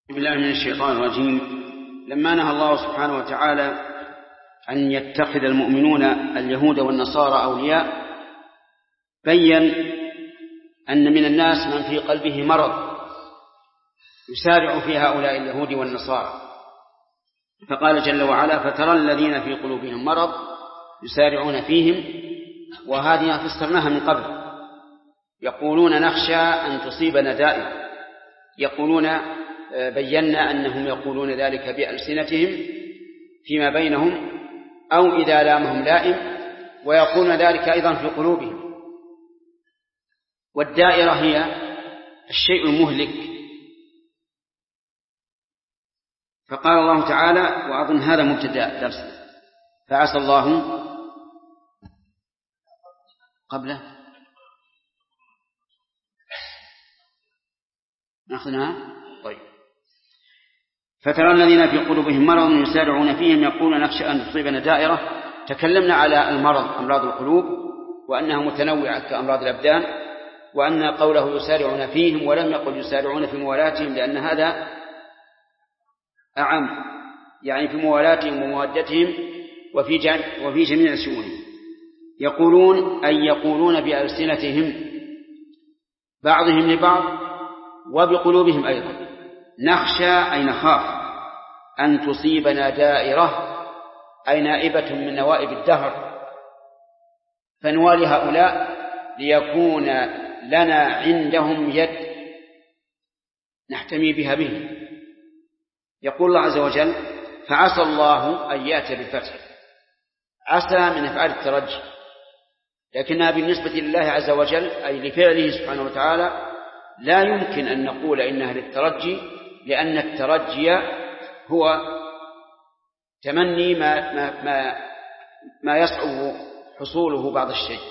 بالله من الشيطان الرجيم. لما نهى الله سبحانه وتعالى أن يتخذ المؤمنون اليهود والنصارى أولياء، بين أن من الناس من في قلبه مرض يسارع في هؤلاء اليهود والنصارى، فقال جل وعلا: فترى الذين في قلوبهم مرض يسارعون فيهم. وهذه فسرناها من قبل. يقولون نخشى أن تصيبنا دائرة، بينا أنهم يقولون ذلك بألسنتهم فيما بينهم أو إذا لامهم لائم، ويقولون ذلك أيضا في قلوبهم. والدائرة هي الشيء المهلك. فقال الله تعالى، وأظن هذا مبتدأ درس، فعسى الله قبله نأخذها. طيب. فترى الذين في قلوبهم مرض يسارعون فيهم يقولون نخشى أن تصيبنا دائرة. تكلمنا على المرض، أمراض القلوب، وأنها متنوعة كأمراض الأبدان، وأن قوله يسارعون فيهم ولم يقل يسارعون في موالاتهم، لأن هذا أعم، يعني في موالاتهم ومودتهم وفي جميع شؤونهم. يقولون أي يقولون بألسنتهم بعضهم لبعض وبقلوبهم أيضا: نخشى أي نخاف أن تصيبنا دائرة، أي نائبة من نوائب الدهر، فنوالي هؤلاء ليكون لنا عندهم يد نحتمي بها به. يقول الله عز وجل: فعسى الله أن يأتي بالفتح. عسى من أفعال الترجي، لكنها بالنسبة لله عز وجل أي لفعله سبحانه وتعالى لا يمكن أن نقول إنها للترجي، لأن الترجي هو تمني ما يصعب حصوله بعض الشيء،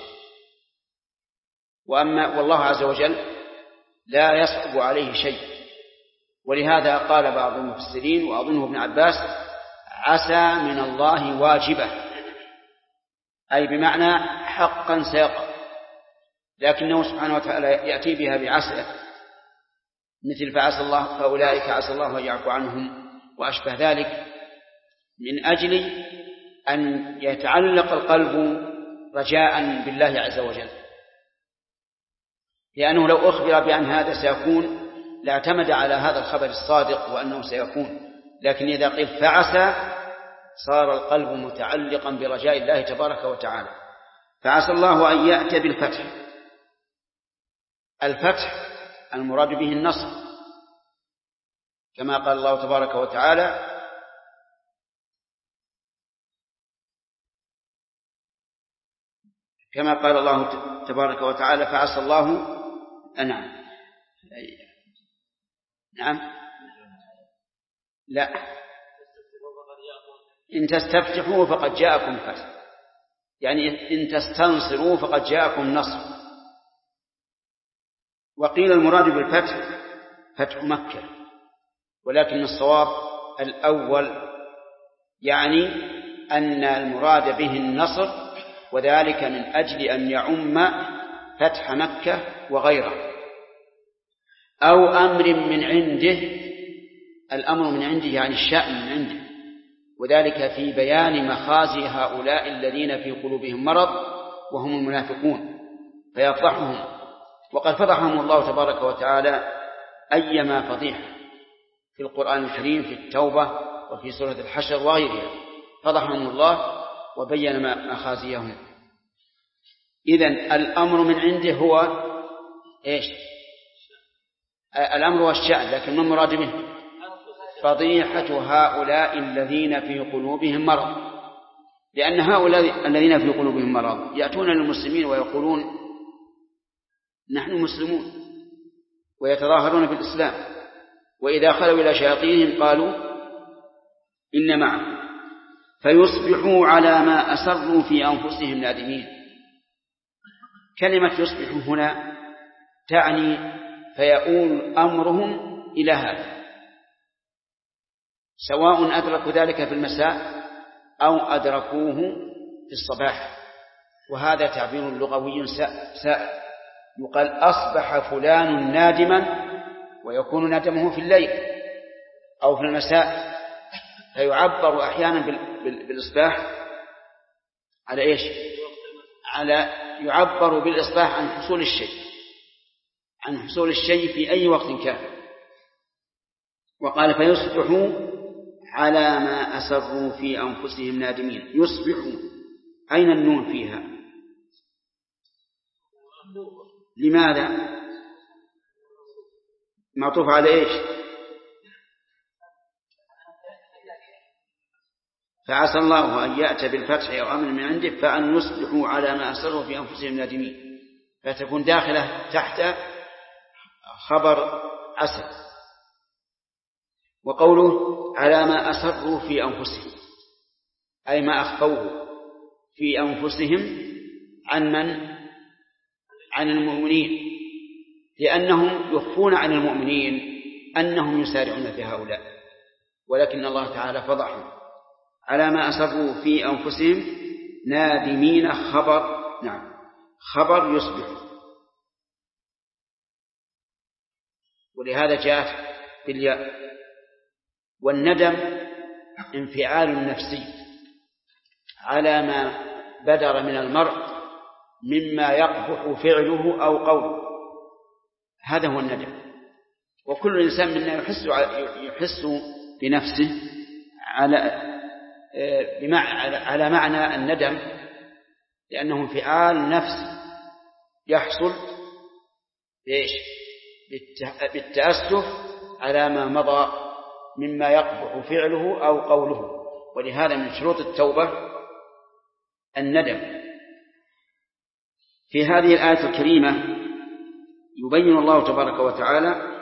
والله عز وجل لا يصعب عليه شيء. ولهذا قال بعض المفسرين وأظنه ابن عباس: عسى من الله واجبة، أي بمعنى حقا سيقع، لكنه سبحانه وتعالى يأتي بها بعسى، مثل فعسى الله فأولئك عسى الله أن يعفو عنهم وأشبه ذلك، من أجل أن يتعلق القلب رجاء بالله عز وجل، لأنه لو أخبر بأن هذا سيكون لاعتمد على هذا الخبر الصادق وأنه سيكون، لكن إذا قيل فعسى صار القلب متعلقا برجاء الله تبارك وتعالى. فعسى الله أن يأتي بالفتح. الفتح المراد به النصر، كما قال الله تبارك وتعالى: كما قال الله تبارك وتعالى: فعسى الله نعم لا إن تستفتحوا فقد جاءكم الفتح، يعني إن تستنصروا فقد جاءكم النصر. وقيل المراد بالفتح فتح مكة، ولكن الصواب الأول، يعني أن المراد به النصر، وذلك من أجل أن يعم فتح مكة وغيره، أو أمر من عنده. الأمر من عنده يعني الشأن من عنده، وذلك في بيان مخازي هؤلاء الذين في قلوبهم مرض وهم المنافقون، فيفضحهم. وقد فضحهم الله تبارك وتعالى أيما فضيحة في القرآن الكريم، في التوبة وفي سورة الحشر وغيرها، فضحهم الله وبين مخازيهم. إذن الأمر من عنده هو إيش؟ الأمر والشأن، لكن ما المراد به؟ فضيحة هؤلاء الذين في قلوبهم مرض، لأن هؤلاء الذين في قلوبهم مرض يأتون للمسلمين ويقولون نحن مسلمون، ويتظاهرون بالإسلام، وإذا خلوا إلى شياطينهم قالوا إن معكم، فيصبحوا على ما أسروا في أنفسهم نادمين. كلمة يصبحوا هنا تعني فيؤول أمرهم إلى هذا، سواء أدركوا ذلك في المساء أو أدركوه في الصباح، وهذا تعبير لغوي سائر. يقال أصبح فلان نادما، ويكون ندمه في الليل، أو في المساء، فيعبر أحيانا بالإصباح على إيش؟ يعبر بالإصباح عن حصول الشيء في أي وقت كان. وقال فيصبحوا على ما أسروا في أنفسهم نادمين. يصبحوا، أين النون فيها؟ لماذا؟ معطوف على إيش؟ فعسى الله أن يأتي بالفتح أو أمر من عنده فأن يصبحوا على ما أسروا في أنفسهم نادمين، فتكون داخلة تحت خبر عسى. وقوله على ما أسروا في أنفسهم أي ما أخفوه في أنفسهم عن من؟ عن المؤمنين، لأنهم يخفون عن المؤمنين أنهم يسارعون في هؤلاء، ولكن الله تعالى فضحهم. على ما أسروا في أنفسهم نادمين خبر، نعم خبر يصبح، ولهذا جاءت بالياء. والندم انفعال نفسي على ما بدر من المرء مما يقبح فعله أو قوله، هذا هو الندم. وكل إنسان منا يحس بنفسه على معنى الندم، لأنه انفعال نفس يحصل بالتأسف على ما مضى مما يقبح فعله أو قوله. ولهذا من شروط التوبة الندم. في هذه الآية الكريمة يبين الله تبارك وتعالى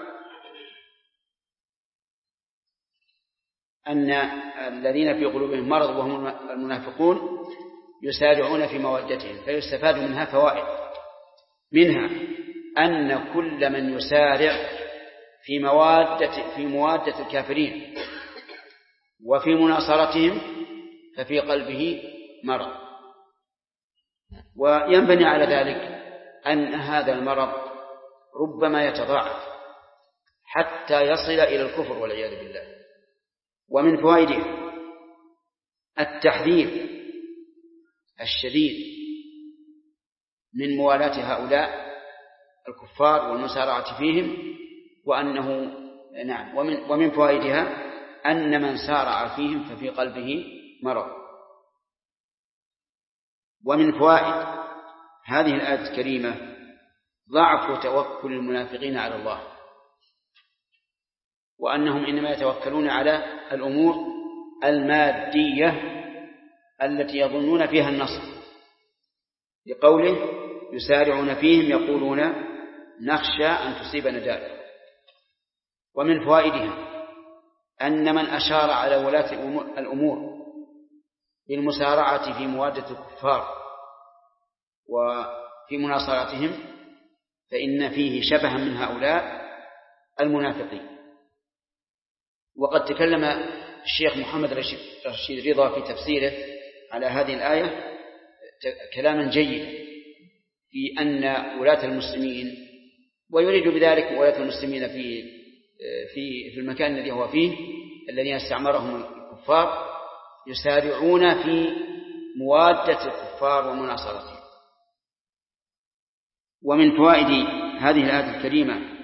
أن الذين في قلوبهم مرض وهم المنافقون يسارعون في مودتهم، فيستفاد منها فوائد. منها أن كل من يسارع في موادة الكافرين وفي مناصرتهم ففي قلبه مرض، وينبني على ذلك أن هذا المرض ربما يتضاعف حتى يصل إلى الكفر والعياذ بالله. ومن فوائده التحذير الشديد من موالاة هؤلاء الكفار والمسارعة فيهم، وأنه نعم ومن فوائدها أن من سارع فيهم ففي قلبه مرض. ومن فوائد هذه الآية الكريمة ضعف توكل المنافقين على الله، وأنهم إنما يتوكلون على الأمور المادية التي يظنون فيها النصر، لقوله يسارعون فيهم يقولون نخشى أن تصيبنا دابة. ومن فوائدها أن من أشار على ولاة الأمور بالمسارعة في موادة الكفار وفي مناصرتهم فإن فيه شبها من هؤلاء المنافقين. وقد تكلم الشيخ محمد رشيد رضا في تفسيره على هذه الآية كلاما جيدا في أن ولاة المسلمين، ويريد بذلك ولاة المسلمين في المكان الذي هو فيه الذين استعمرهم الكفار، يسارعون في موادة الكفار ومناصرتهم. ومن فوائد هذه الآية الكريمة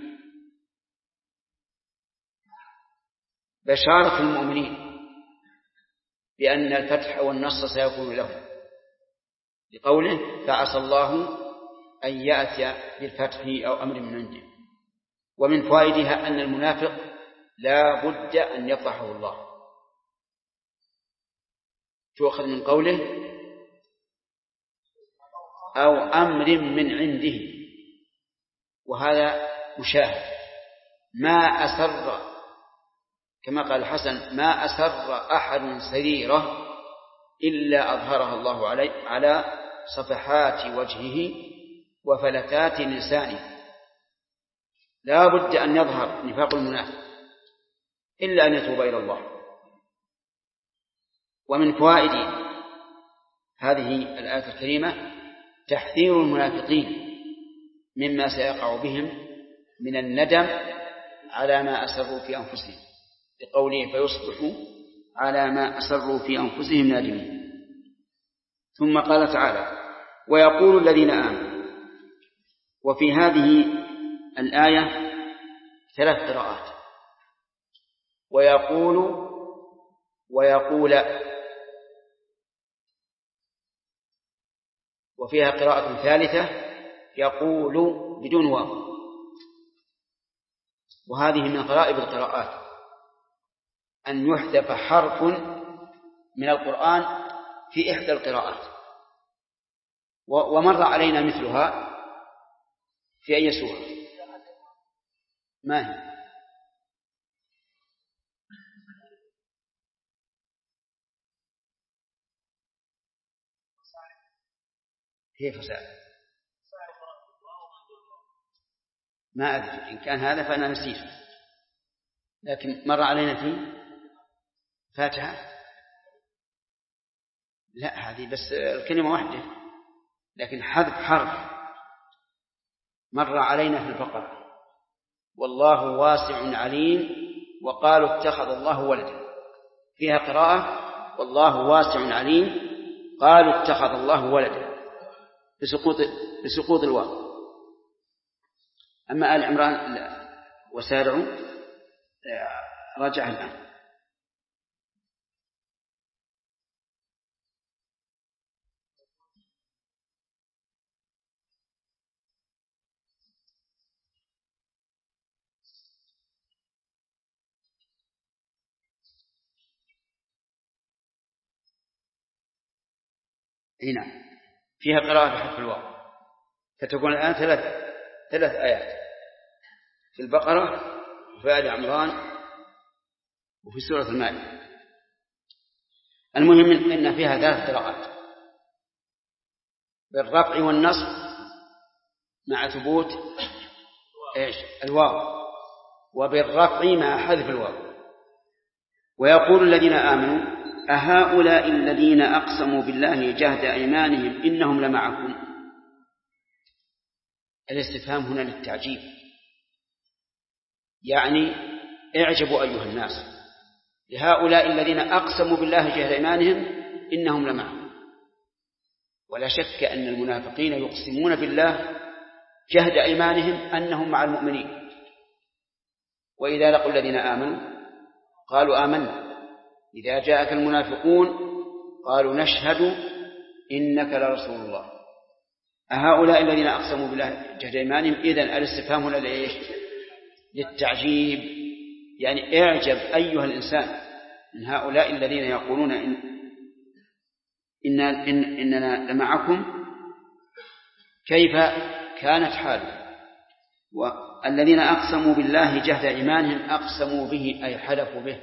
بشارة المؤمنين بأن الفتح والنصر سيكون لهم، لقوله فعسى الله أن يأتي بالفتح أو أمر من عنده. ومن فوائدها أن المنافق لا بد أن يفضحه الله، تؤخذ من قوله أو أمر من عنده، وهذا مشاهد. ما أسر، كما قال الحسن ما أسر أحد سريرة إلا أظهرها الله على صفحات وجهه وفلتات لسانه. لا بد أن يظهر نفاق المنافق إلا أن يتوب إلى الله. ومن فوائد هذه الآية الكريمة تحذير المنافقين مما سيقع بهم من الندم على ما أسروا في أنفسهم، بقوله فيصبحوا على ما أسروا في أنفسهم نادمين. ثم قال تعالى ويقول الذين آمنوا. وفي هذه الآية 3 قراءات، ويقول ويقول، وفيها قراءة ثالثة يقول بدون واو، وهذه من غرائب القراءات أن يحذف حرف من القرآن في إحدى القراءات. ومر علينا مثلها في أي سورة؟ ما هي؟ كيف سأل؟ ما أدري، إن كان هذا فأنا نسيته، لكن مر علينا في فاتحة. لا، هذه بس الكلمة واحدة، لكن حذف حرف مر علينا في البقرة والله واسع عليم، وقالوا اتخذ الله ولدا. فيها قراءة والله واسع عليم قالوا اتخذ الله ولدا بسقوط الواو. أما آل عمران لا. وسارعوا رجع الآن. هنا فيها قراءة بحذف الواو، فتكون الآن 3 آيات في البقرة وفي آل عمران وفي سورة المائدة. المهم إن فيها 3 قراءات بالرفع والنصب مع ثبوت الواو، وبالرفع مع حذف الواو. ويقول الذين آمنوا أهؤلاء الذين أقسموا بالله جهد أيمانهم إنهم لمعكم. الاستفهام هنا للتعجيب، يعني اعجبوا أيها الناس لهؤلاء الذين أقسموا بالله جهد أيمانهم إنهم لمعكم. ولا شك أن المنافقين يقسمون بالله جهد أيمانهم أنهم مع المؤمنين، وإذا لقوا الذين آمنوا قالوا آمنا، إذا جاءك المنافقون قالوا نشهد إنك لرسول الله. أهؤلاء الذين أقسموا بالله جهد أيمانهم، إذن الاستفهام هنا لإيش؟ للتعجيب، يعني اعجب أيها الإنسان من هؤلاء الذين يقولون إننا لمعكم، كيف كانت حالهم. والذين أقسموا بالله جهد أيمانهم أقسموا به أي حلفوا به.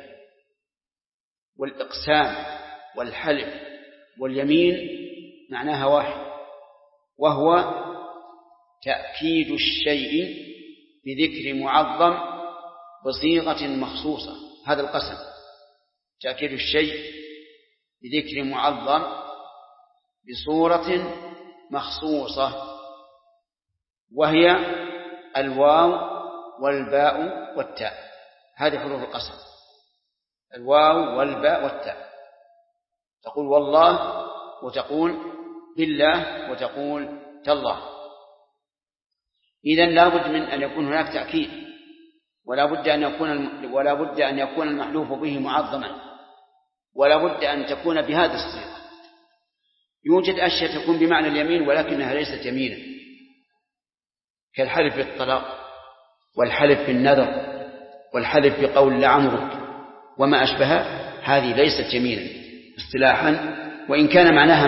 والإقسام والحلف واليمين معناها واحد، وهو تأكيد الشيء بذكر معظم بصيغة مخصوصة. هذا القسم تأكيد الشيء بذكر معظم بصورة مخصوصة، وهي الواو والباء والتاء. هذه حروف القسم، الواو والباء والتاء. تقول والله، وتقول بالله، وتقول تالله. إذن لا بد من أن يكون هناك تأكيد، ولا بد أن يكون المحلوف به معظما، ولا بد أن تكون بهذا الصيغة. يوجد أشياء تكون بمعنى اليمين ولكنها ليست يمينا، كالحلف بالطلاق والحلف بالنذر والحلف بقول لعمرك وما أشبه، هذه ليست يمينا اصطلاحا، وإن كان معناها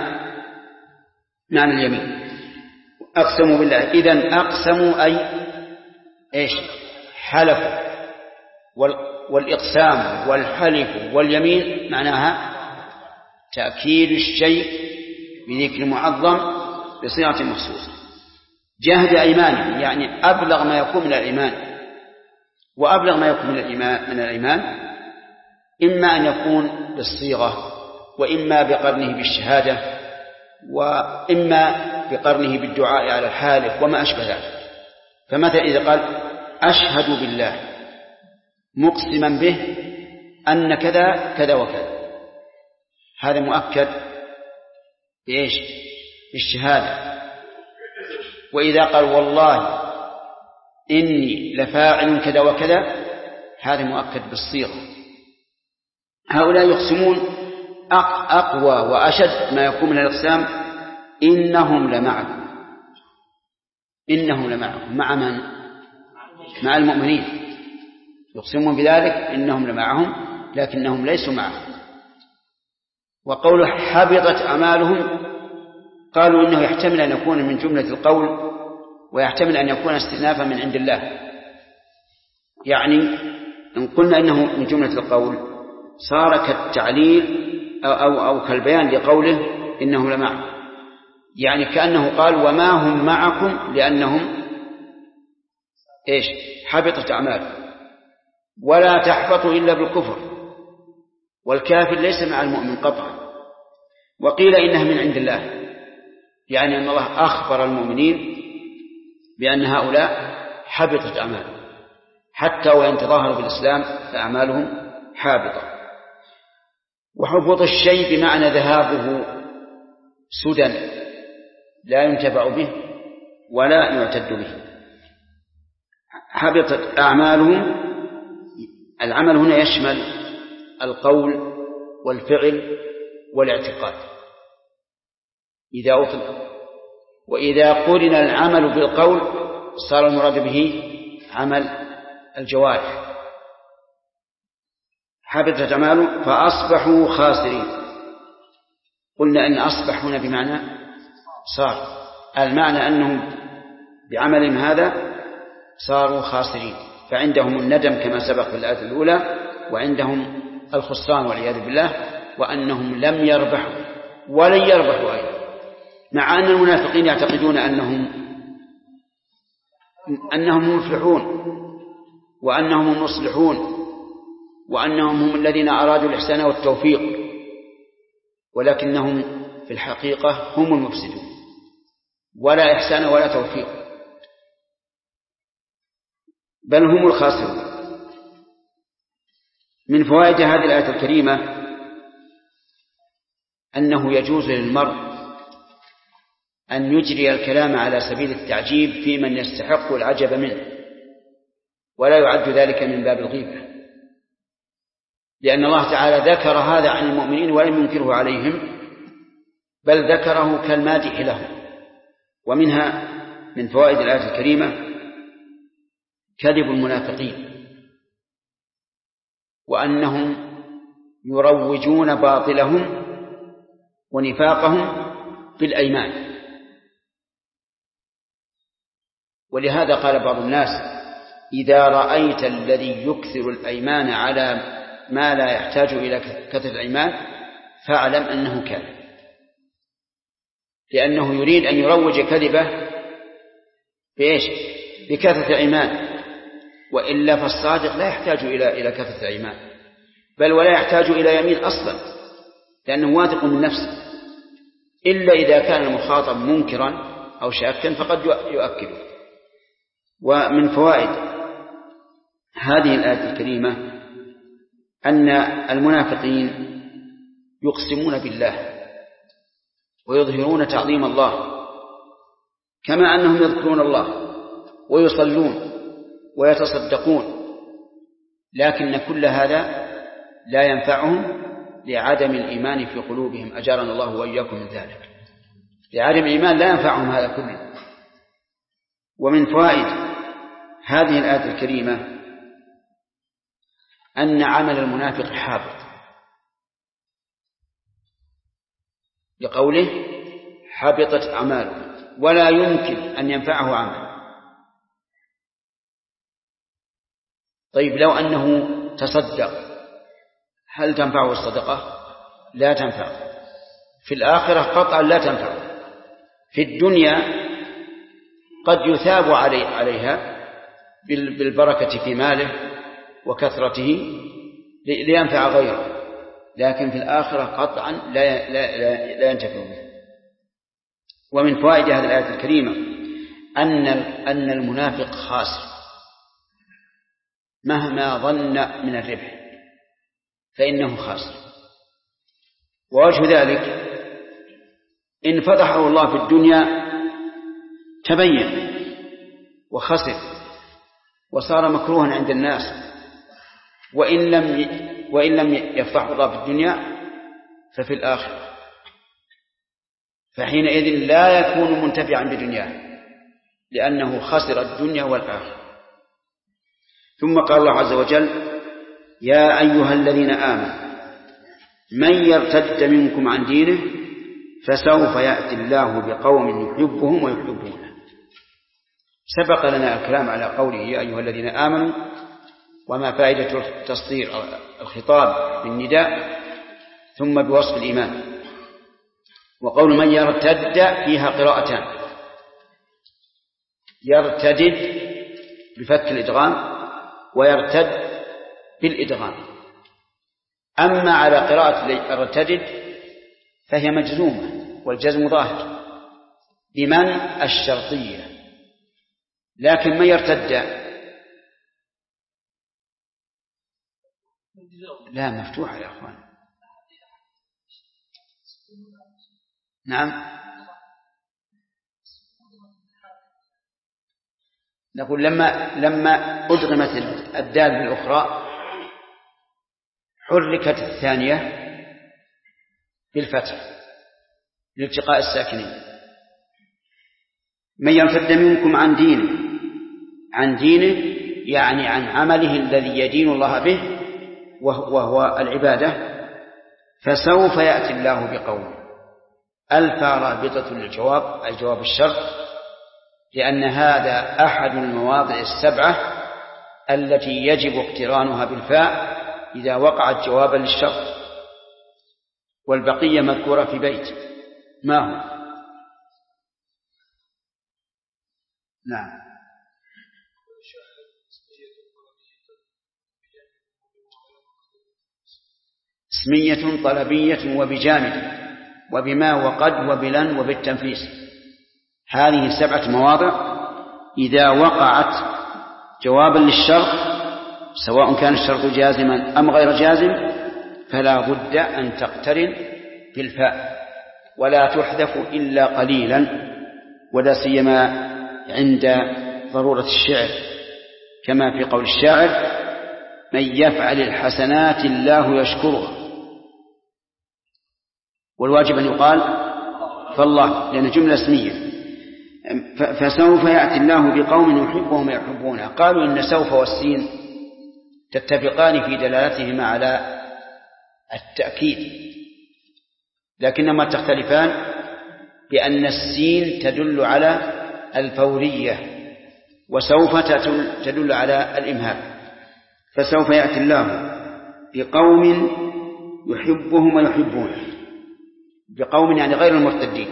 معنى اليمين. أقسموا بالله، إذن أقسموا أي إيش؟ حلفوا. والإقسام والحلف واليمين معناها تأكيد الشيء بذكر معظم بصيغة مخصوصة. جهد أيمانهم يعني أبلغ ما يكون من الإيمان، وأبلغ ما يكون من الإيمان إما أن يكون بالصيغة، وإما بقرنه بالشهادة، وإما بقرنه بالدعاء على الحالف وما أشبه ذلك. فمثلا إذا قال أشهد بالله مقسما به أن كذا كذا وكذا، هذا مؤكد بإيش؟ بالشهادة. وإذا قال والله إني لفاعل كذا وكذا، هذا مؤكد بالصيغة. هؤلاء يقسمون أقوى وأشد ما يكون من الإقسام: إنهم لمعكم. إنهم لمعكم، مع من؟ مع المؤمنين. يقسمون بذلك إنهم لمعهم لكنهم ليسوا معهم. وقوله حبطت أعمالهم، قالوا إنه يحتمل أن يكون من جملة القول ويحتمل أن يكون استئنافا من عند الله. يعني إن قلنا إنه من جملة القول صار كالتعليل أو كالبيان لقوله إنهم لمعكم، يعني كأنه قال وما هم معكم لأنهم إيش؟ حبطت أعمالهم. ولا تحبط إلا بالكفر، والكافر ليس مع المؤمن قطعا. وقيل إنها من عند الله، يعني أن الله أخبر المؤمنين بأن هؤلاء حبطت أعمالهم، حتى وإن تظاهروا بالإسلام فأعمالهم حابطة. وحبط الشيء بمعنى ذهابه سدى لا ينتفع به ولا يعتد به. حبطت أعمالهم، العمل هنا يشمل القول والفعل والاعتقاد إذا أطلق. وإذا قرن العمل بالقول صار المراد به عمل الجوارح. حبطت أعمالهم فأصبحوا خاسرين. قلنا أن أصبح هنا بمعنى صار، المعنى أنهم بعملهم هذا صاروا خاسرين، فعندهم الندم كما سبق في الآية الأولى، وعندهم الخسران والعياذ بالله، وأنهم لم يربحوا ولن يربحوا أيضا. مع أن المنافقين يعتقدون أنهم مفلحون وأنهم المصلحون وأنهم هم الذين أرادوا الإحسان والتوفيق، ولكنهم في الحقيقة هم المفسدون، ولا إحسان ولا توفيق، بل هم الخاسرون. من فوائد هذه الآية الكريمة أنه يجوز للمرء أن يجري الكلام على سبيل التعجيب في من يستحق العجب منه، ولا يعد ذلك من باب الغيبة، لأن الله تعالى ذكر هذا عن المؤمنين ولم ينكره عليهم، بل ذكره كالمادح لهم. ومنها من فوائد الآية الكريمة كذب المنافقين، وأنهم يروجون باطلهم ونفاقهم بالأيمان. ولهذا قال بعض الناس: إذا رأيت الذي يكثر الأيمان على ما لا يحتاج إلى كثرة الأيمان فاعلم أنه كاذب، لأنه يريد أن يروج كذبه بإيش؟ بكثرة الأيمان، وإلا فالصادق لا يحتاج إلى كثرة الأيمان، بل ولا يحتاج إلى يمين أصلا، لأنه واثق من نفسه، إلا إذا كان المخاطب منكرا أو شاكا فقد يؤكده. ومن فوائد هذه الآية الكريمة أن المنافقين يقسمون بالله ويظهرون تعظيم الله، كما أنهم يذكرون الله ويصلون ويتصدقون، لكن كل هذا لا ينفعهم لعدم الإيمان في قلوبهم، أجارنا الله وإياكم من ذلك. لعدم الإيمان لا ينفعهم هذا كله. ومن فوائد هذه الآية الكريمة أن عمل المنافق حابط، لقوله حبطت أعماله، ولا يمكن أن ينفعه عمل. طيب لو أنه تصدق هل تنفعه الصدقة؟ لا تنفع. في الآخرة قطعا لا تنفع. في الدنيا قد يثاب عليها بالبركة في ماله وكثرته لينفع غيره، لكن في الآخرة قطعا لا ينتفع به. ومن فوائد هذه الآية الكريمة أن المنافق خاسر مهما ظن من الربح، فإنه خاسر. ووجه ذلك إن فضحه الله في الدنيا تبين وخسر وصار مكروها عند الناس، وإن لم يفضحه الله في الدنيا ففي الآخرة، فحينئذ لا يكون منتفعا بدنياه لأنه خسر الدنيا والآخرة. ثم قال الله عز وجل: يا أيها الذين آمنوا من يرتد منكم عن دينه فسوف يأتي الله بقوم يحبهم ويحبونه. سبق لنا الكلام على قوله يا أيها الذين آمنوا وما فائدة تصدير الخطاب بالنداء ثم بوصف الإيمان. وقول من يرتد فيها قراءتان: يرتدد بفتح الإدغام ويرتد بالإدغام. أما على قراءة يرتدد فهي مجزومة والجزم ظاهر بمن الشرطية، لكن من يرتد لا مفتوحة يا أخوان. نعم، نقول لما أدغمت الدال بالأخرى حركت الثانية بالفتح لالتقاء الساكنين. من يرتد منكم عن دينه يعني عن عمله الذي يدين الله به وهو العبادة، فسوف يأتي الله بقوم. ألف رابطة للجواب أي جواب الشرط، لأن هذا أحد المواضع السبعة التي يجب اقترانها بالفاء إذا وقعت جوابا للشرط، والبقية مذكورة في بيت ما هو. نعم. اسمية طلبية وبجامد وبما وقد وبلن وبالتنفيس. هذه 7 مواضع إذا وقعت جوابا للشرط سواء كان الشرط جازما أم غير جازم فلا بد أن تقترن بالفاء ولا تحذف إلا قليلا، ولا سيما عند ضرورة الشعر، كما في قول الشاعر: من يفعل الحسنات الله يشكرها. والواجب أن يقال فالله، لأن جملة اسمية. فسوف يأتي الله بقوم يحبهم ويحبونه. قالوا إن سوف والسين تتفقان في دلالتهما على التأكيد، لكنما تختلفان بأن السين تدل على الفورية وسوف تدل على الإمهال. فسوف يأتي الله بقوم يحبهم ويحبونه، بقوم يعني غير المرتدين.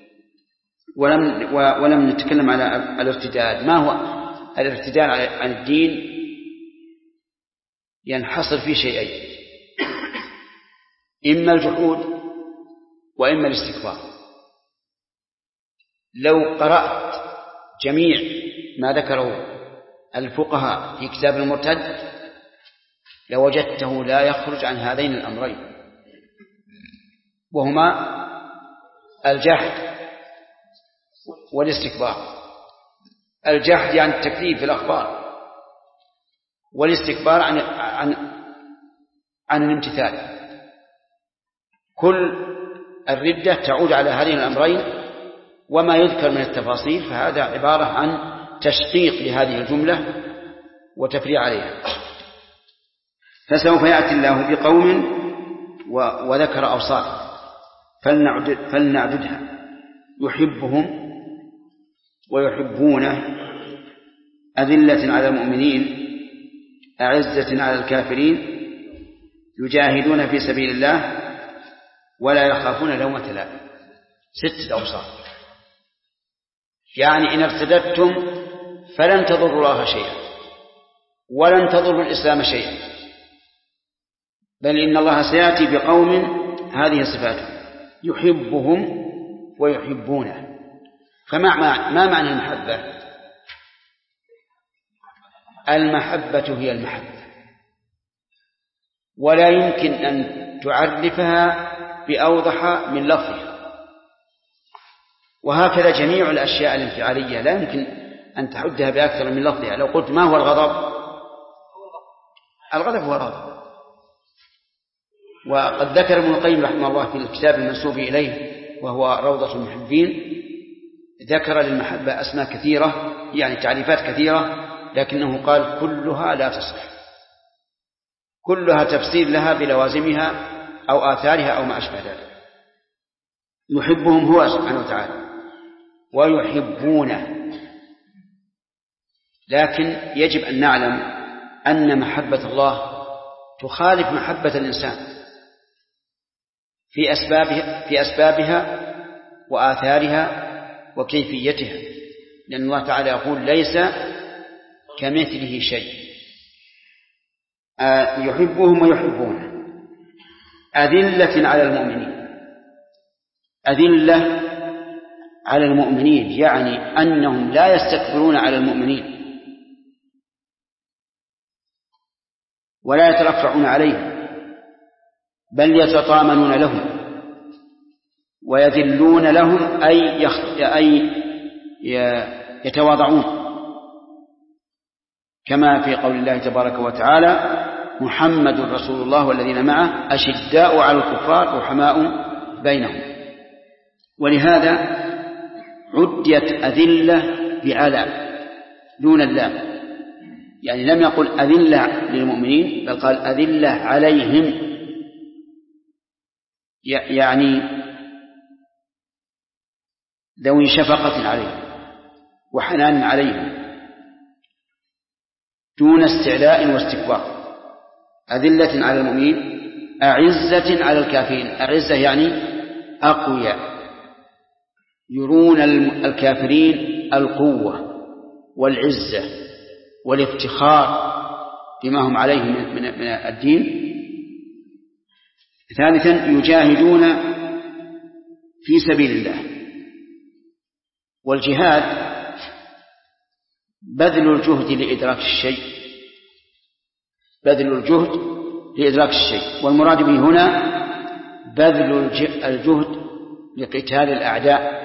ولم نتكلم على الارتداد. ما هو الارتداد عن الدين؟ ينحصر في شيئين: إما الجحود وإما الاستكبار. لو قرأت جميع ما ذكره الفقهاء في كتاب المرتد لوجدته لا يخرج عن هذين الأمرين، وهما الجحد والاستكبار. الجحد يعني التكذيب في الأخبار، والاستكبار عن الامتثال. كل الردة تعود على هذين الأمرين، وما يذكر من التفاصيل فهذا عبارة عن تشقيق لهذه الجملة وتفريع عليها. فسوف يأتي الله بقوم وذكر أوصاف فلنعددها: يحبهم ويحبونه، أذلة على المؤمنين أعزة على الكافرين، يجاهدون في سبيل الله ولا يخافون لومة لائم. 6 أوصاف. يعني إن ارتدتم فلن تضروا الله شيئا ولن تضروا الإسلام شيئا، بل إن الله سيأتي بقوم هذه صفاته: يحبهم ويحبونه. ما معنى المحبة؟ المحبة هي المحبة، ولا يمكن أن تعرفها بأوضح من لفظها. وهكذا جميع الأشياء الانفعالية لا يمكن أن تحدها بأكثر من لفظها. لو قلت ما هو الغضب؟ الغضب هو الغضب. وقد ذكر ابن القيم رحمه الله في الكتاب المنسوب إليه وهو روضة المحبين، ذكر للمحبة أسماء كثيرة، يعني تعريفات كثيرة، لكنه قال كلها لا تصح، كلها تفسير لها بلوازمها أو آثارها أو ما أشبه ذلك. يحبهم هو سبحانه وتعالى ويحبونه، لكن يجب أن نعلم أن محبة الله تخالف محبة الإنسان في أسبابها وآثارها وكيفيتها، لأن الله تعالى يقول ليس كمثله شيء. يحبهم ويحبونه. أذلة على المؤمنين. أذلة على المؤمنين يعني أنهم لا يستكبرون على المؤمنين ولا يترفعون عليهم، بل يتطامنون لهم ويذلون لهم، أي يتواضعون، كما في قول الله تبارك وتعالى محمد رسول الله والذين معه أشداء على الكفار رحماء بينهم. ولهذا عديت أذلة بعلى دون اللام، يعني لم يقل أذلة للمؤمنين بل قال أذلة عليهم، يعني ذوي شفقة عليهم وحنان عليهم دون استعلاء واستكبار. أذلة على المؤمنين أعزة على الكافرين. أعزة يعني أقوياء، يرون الكافرين القوة والعزة والافتخار بما هم عليه من الدين. ثالثا يجاهدون في سبيل الله. والجهاد بذل الجهد لإدراك الشيء، بذل الجهد لإدراك الشيء، والمراد به هنا بذل الجهد لقتال الأعداء.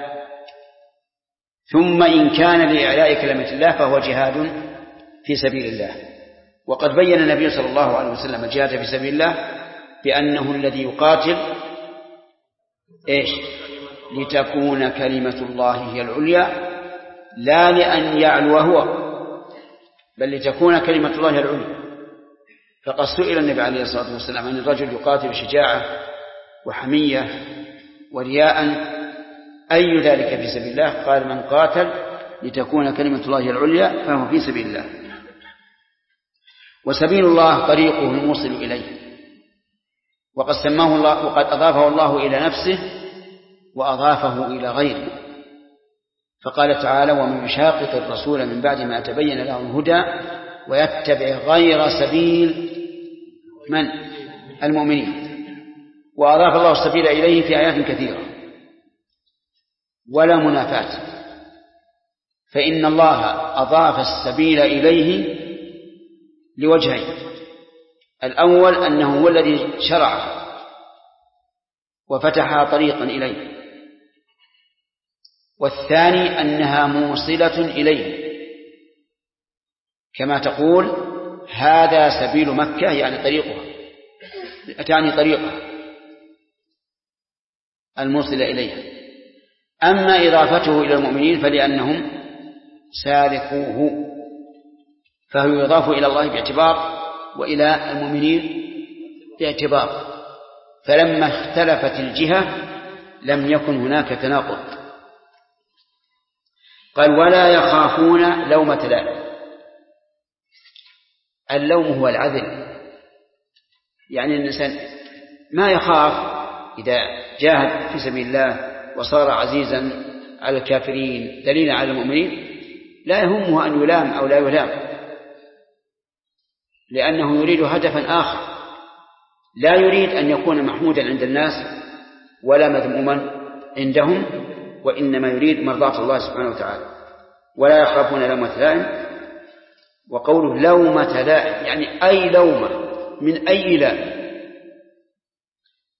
ثم إن كان لإعلاء كلمة الله فهو جهاد في سبيل الله. وقد بين النبي صلى الله عليه وسلم الجهاد في سبيل الله بأنه الذي يقاتل لتكون كلمة الله هي العليا، لا لأن يعلو هو، بل لتكون كلمة الله هي العليا. فقد سئل النبي عليه الصلاة والسلام عن الرجل يقاتل بشجاعة وحمية ورياء أي ذلك في سبيل الله؟ قال من قاتل لتكون كلمة الله هي العليا فهو في سبيل الله. وسبيل الله طريقه الموصل إليه، وقد سماه الله وقد أضافه الله إلى نفسه وأضافه إلى غيره، فقال تعالى ومن يشاقق الرسول من بعد ما تبين له الهدى ويتبع غير سبيل من؟ المؤمنين. وأضاف الله السبيل إليه في آيات كثيرة ولا منافاة، فإن الله أضاف السبيل إليه لوجهين: الأول أنه هو الذي شرع وفتح طريقا إليه، والثاني أنها موصلة إليه، كما تقول هذا سبيل مكة يعني طريقها، تعني طريقها الموصلة إليها. أما إضافته إلى المؤمنين فلأنهم سالكوه، فهو يضاف إلى الله باعتبار وإلى المؤمنين باعتبار، فلما اختلفت الجهة لم يكن هناك تناقض. قال ولا يخافون لومة لائم. اللوم هو العذل، يعني الإنسان ما يخاف إذا جاهد في سبيل الله وصار عزيزا على الكافرين دليلا على المؤمنين لا يهمه أن يلام أو لا يلام، لأنه يريد هدفا آخر، لا يريد أن يكون محمودا عند الناس ولا مذموما عندهم، وإنما يريد مرضاة الله سبحانه وتعالى. ولا يخافون لومة لائم. وقوله لومة لائم يعني أي لومة من أي لائم،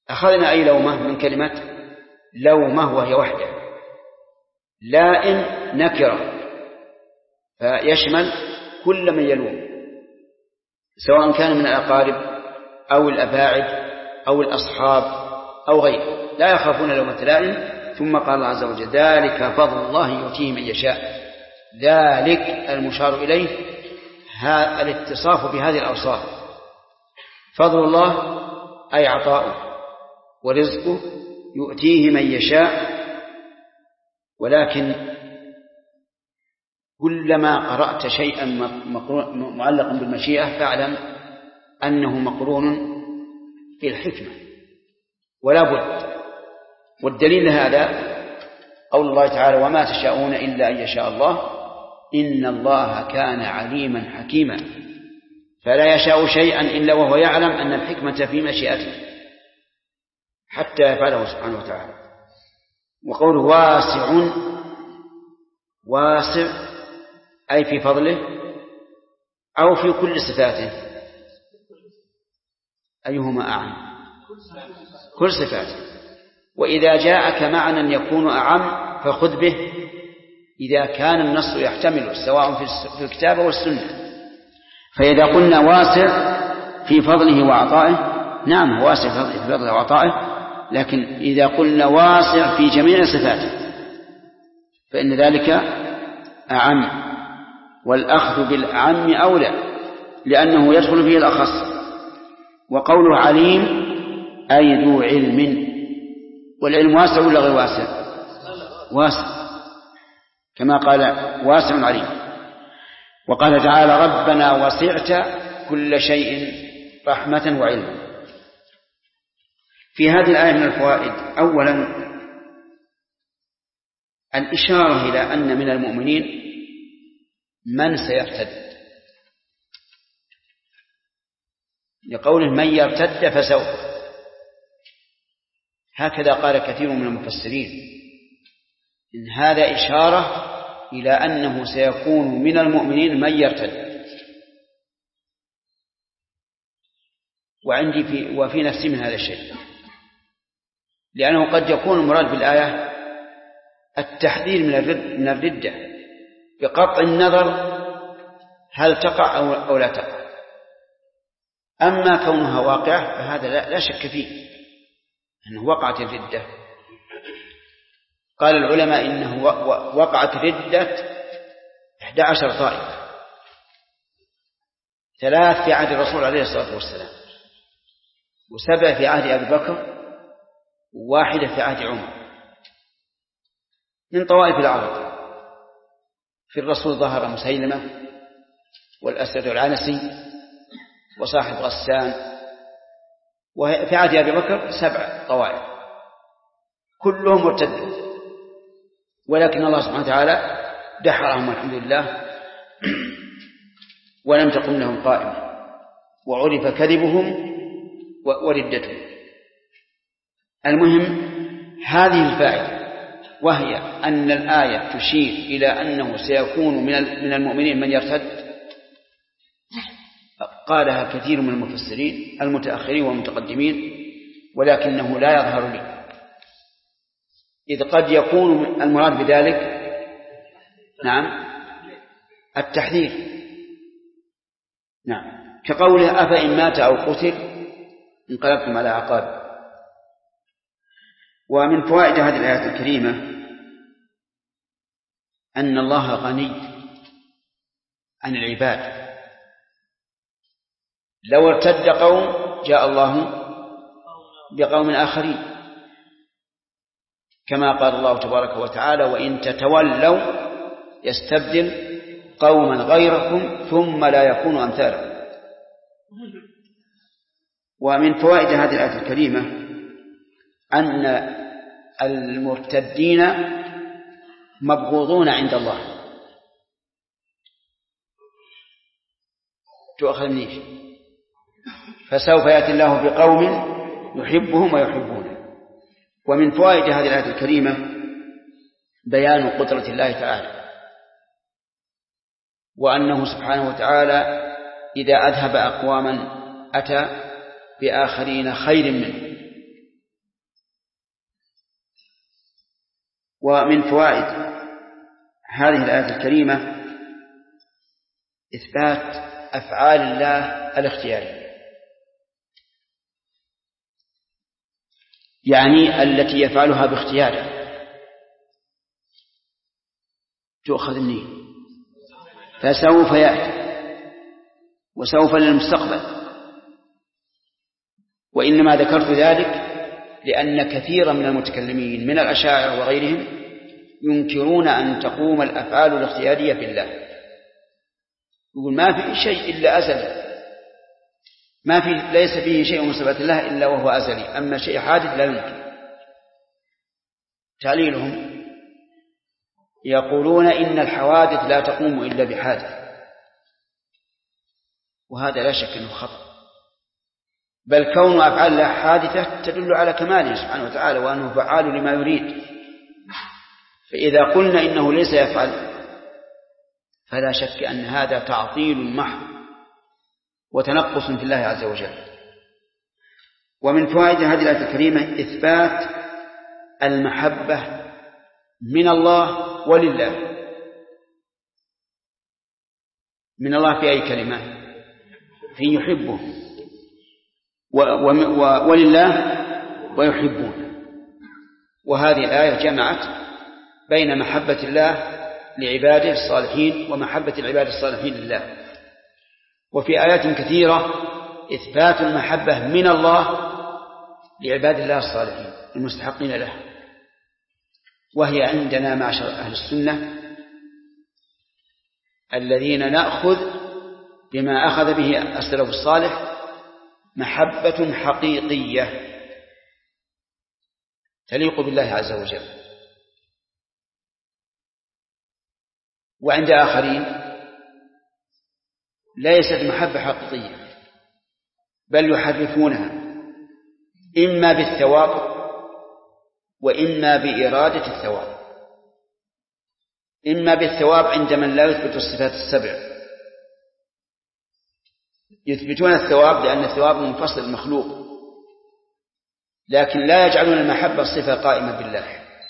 أخذنا أي لومة من كلمة لومة وهي وحده. لائم نكرة فيشمل كل من يلوم سواء كان من الأقارب أو الأباعد أو الأصحاب أو غيره، لا يخافون لومة لائم. ثم قال الله عز وجل ذلك فضل الله يؤتيه من يشاء. ذلك المشار إليه الاتصاف بهذه الأوصاف. فضل الله أي عطاؤه ورزقه يؤتيه من يشاء. ولكن كلما قرأت شيئا معلقا بالمشيئة فاعلم أنه مقرون بالحكمة ولا بد. والدليل هذا قول الله تعالى وما تشاءون إلا أن يشاء الله إن الله كان عليما حكيما. فلا يشاء شيئا إلا وهو يعلم أن الحكمة في مشيئته حتى يفعله سبحانه وتعالى. وقوله واسع أي في فضله أو في كل صفاته. أيهما أعم؟ كل صفاته. وإذا جاءك معنى يكون أعم فخذ به إذا كان النص يحتمل سواء في الكتاب والسنة. فإذا قلنا واسع في فضله وعطائه نعم هو واسع في فضله وعطائه، لكن إذا قلنا واسع في جميع صفاته فإن ذلك أعم، والأخذ بالأعم أولى لأنه يدخل فيه الأخص. وقوله عليم أي ذو علم، والعلم واسع ولا غير واسع؟ واسع كما قال واسع عليم. وقال تعالى ربنا وسعت كل شيء رحمة وعلما. في هذه الآية من الفوائد أولا الإشارة إلى أن من المؤمنين من سيرتد، لقوله من يرتد فسوف، هكذا قال كثير من المفسرين إن هذا إشارة إلى أنه سيكون من المؤمنين من يرتد. وعندي وفي نفسي من هذا الشيء، لأنه قد يكون المراد بالآية التحذير من الردة بقطع النظر هل تقع أو لا تقع. أما كونها واقعة فهذا لا شك فيه أنه وقعت الردة. قال العلماء إنه وقعت ردة 11 طائفة، 3 في عهد الرسول عليه الصلاة والسلام، و7 في عهد أبي بكر، و1 في عهد عمر من طوائف العرب. في الرسول ظهر مسيلمة والأسد العنسي وصاحب غسان، وفي عهد أبي بكر 7 طوائف كلهم مرتدون، ولكن الله سبحانه وتعالى دحرهم والحمد لله ولم تقم لهم قائمة، وعرف كذبهم وردتهم. المهم هذه الفائدة، وهي أن الآية تشير إلى أنه سيكون من المؤمنين من يرتد. قالها كثير من المفسرين المتأخرين والمتقدمين، ولكنه لا يظهر لي، إذ قد يكون المراد بذلك نعم التحذير، نعم كقوله أفإن مات أو قتل انقلبتم على أعقابكم. ومن فوائد هذه الآية الكريمة أن الله غني عن العباد. لو ارتد قوم جاء الله بقوم آخرين، كما قال الله تبارك وتعالى وإن تتولوا يستبدل قوما غيركم ثم لا يكونوا أمثالكم. ومن فوائد هذه الآية الكريمة أن المرتدين مبغوضون عند الله. تؤخذ منيش فسوف يأتي الله بقوم يحبهم ويحبونه. ومن فوائد هذه الآية الكريمة بيان قدرة الله تعالى، وأنه سبحانه وتعالى إذا أذهب أقواما أتى بآخرين خير منه، ومن فوائد هذه الآية الكريمة إثبات أفعال الله الاختيارية، يعني التي يفعلها باختياره، تؤخذ منه فسوف يأتي وسوف للمستقبل. وإنما ذكرت ذلك لأن كثيرا من المتكلمين من الأشاعرة وغيرهم ينكرون أن تقوم الأفعال الاختيارية بالله، يقول ما في شيء إلا أزلي، ليس فيه شيء من صفات الله إلا وهو أزلي، أما شيء حادث لا يمكن. تعليلهم يقولون إن الحوادث لا تقوم إلا بحادث، وهذا لا شك أنه خطأ، بل كون أفعال الله حادثة تدل على كماله سبحانه وتعالى وأنه فعال لما يريد. فإذا قلنا إنه ليس يفعل فلا شك أن هذا تعطيل محض وتنقص في الله عز وجل. ومن فوائد هذه الآية الكريمة إثبات المحبة من الله ولله. من الله في أي كلمة؟ في يحبه، ولله ويحبون. وهذه الآية جمعت بين محبة الله لعباده الصالحين ومحبة العباد الصالحين لله. وفي آيات كثيرة إثبات المحبة من الله لعباد الله الصالحين المستحقين له، وهي عندنا معشر أهل السنة الذين نأخذ بما أخذ به السلف الصالح محبة حقيقية تليق بالله عز وجل. وعند آخرين ليست محبة حقيقية، بل يحرفونها إما بالثواب وإما بإرادة الثواب. إما بالثواب عند من لا يثبت الصفات السبع، يثبتون الثواب لأن الثواب منفصل المخلوق، لكن لا يجعلون المحبة صفة قائمة بالله.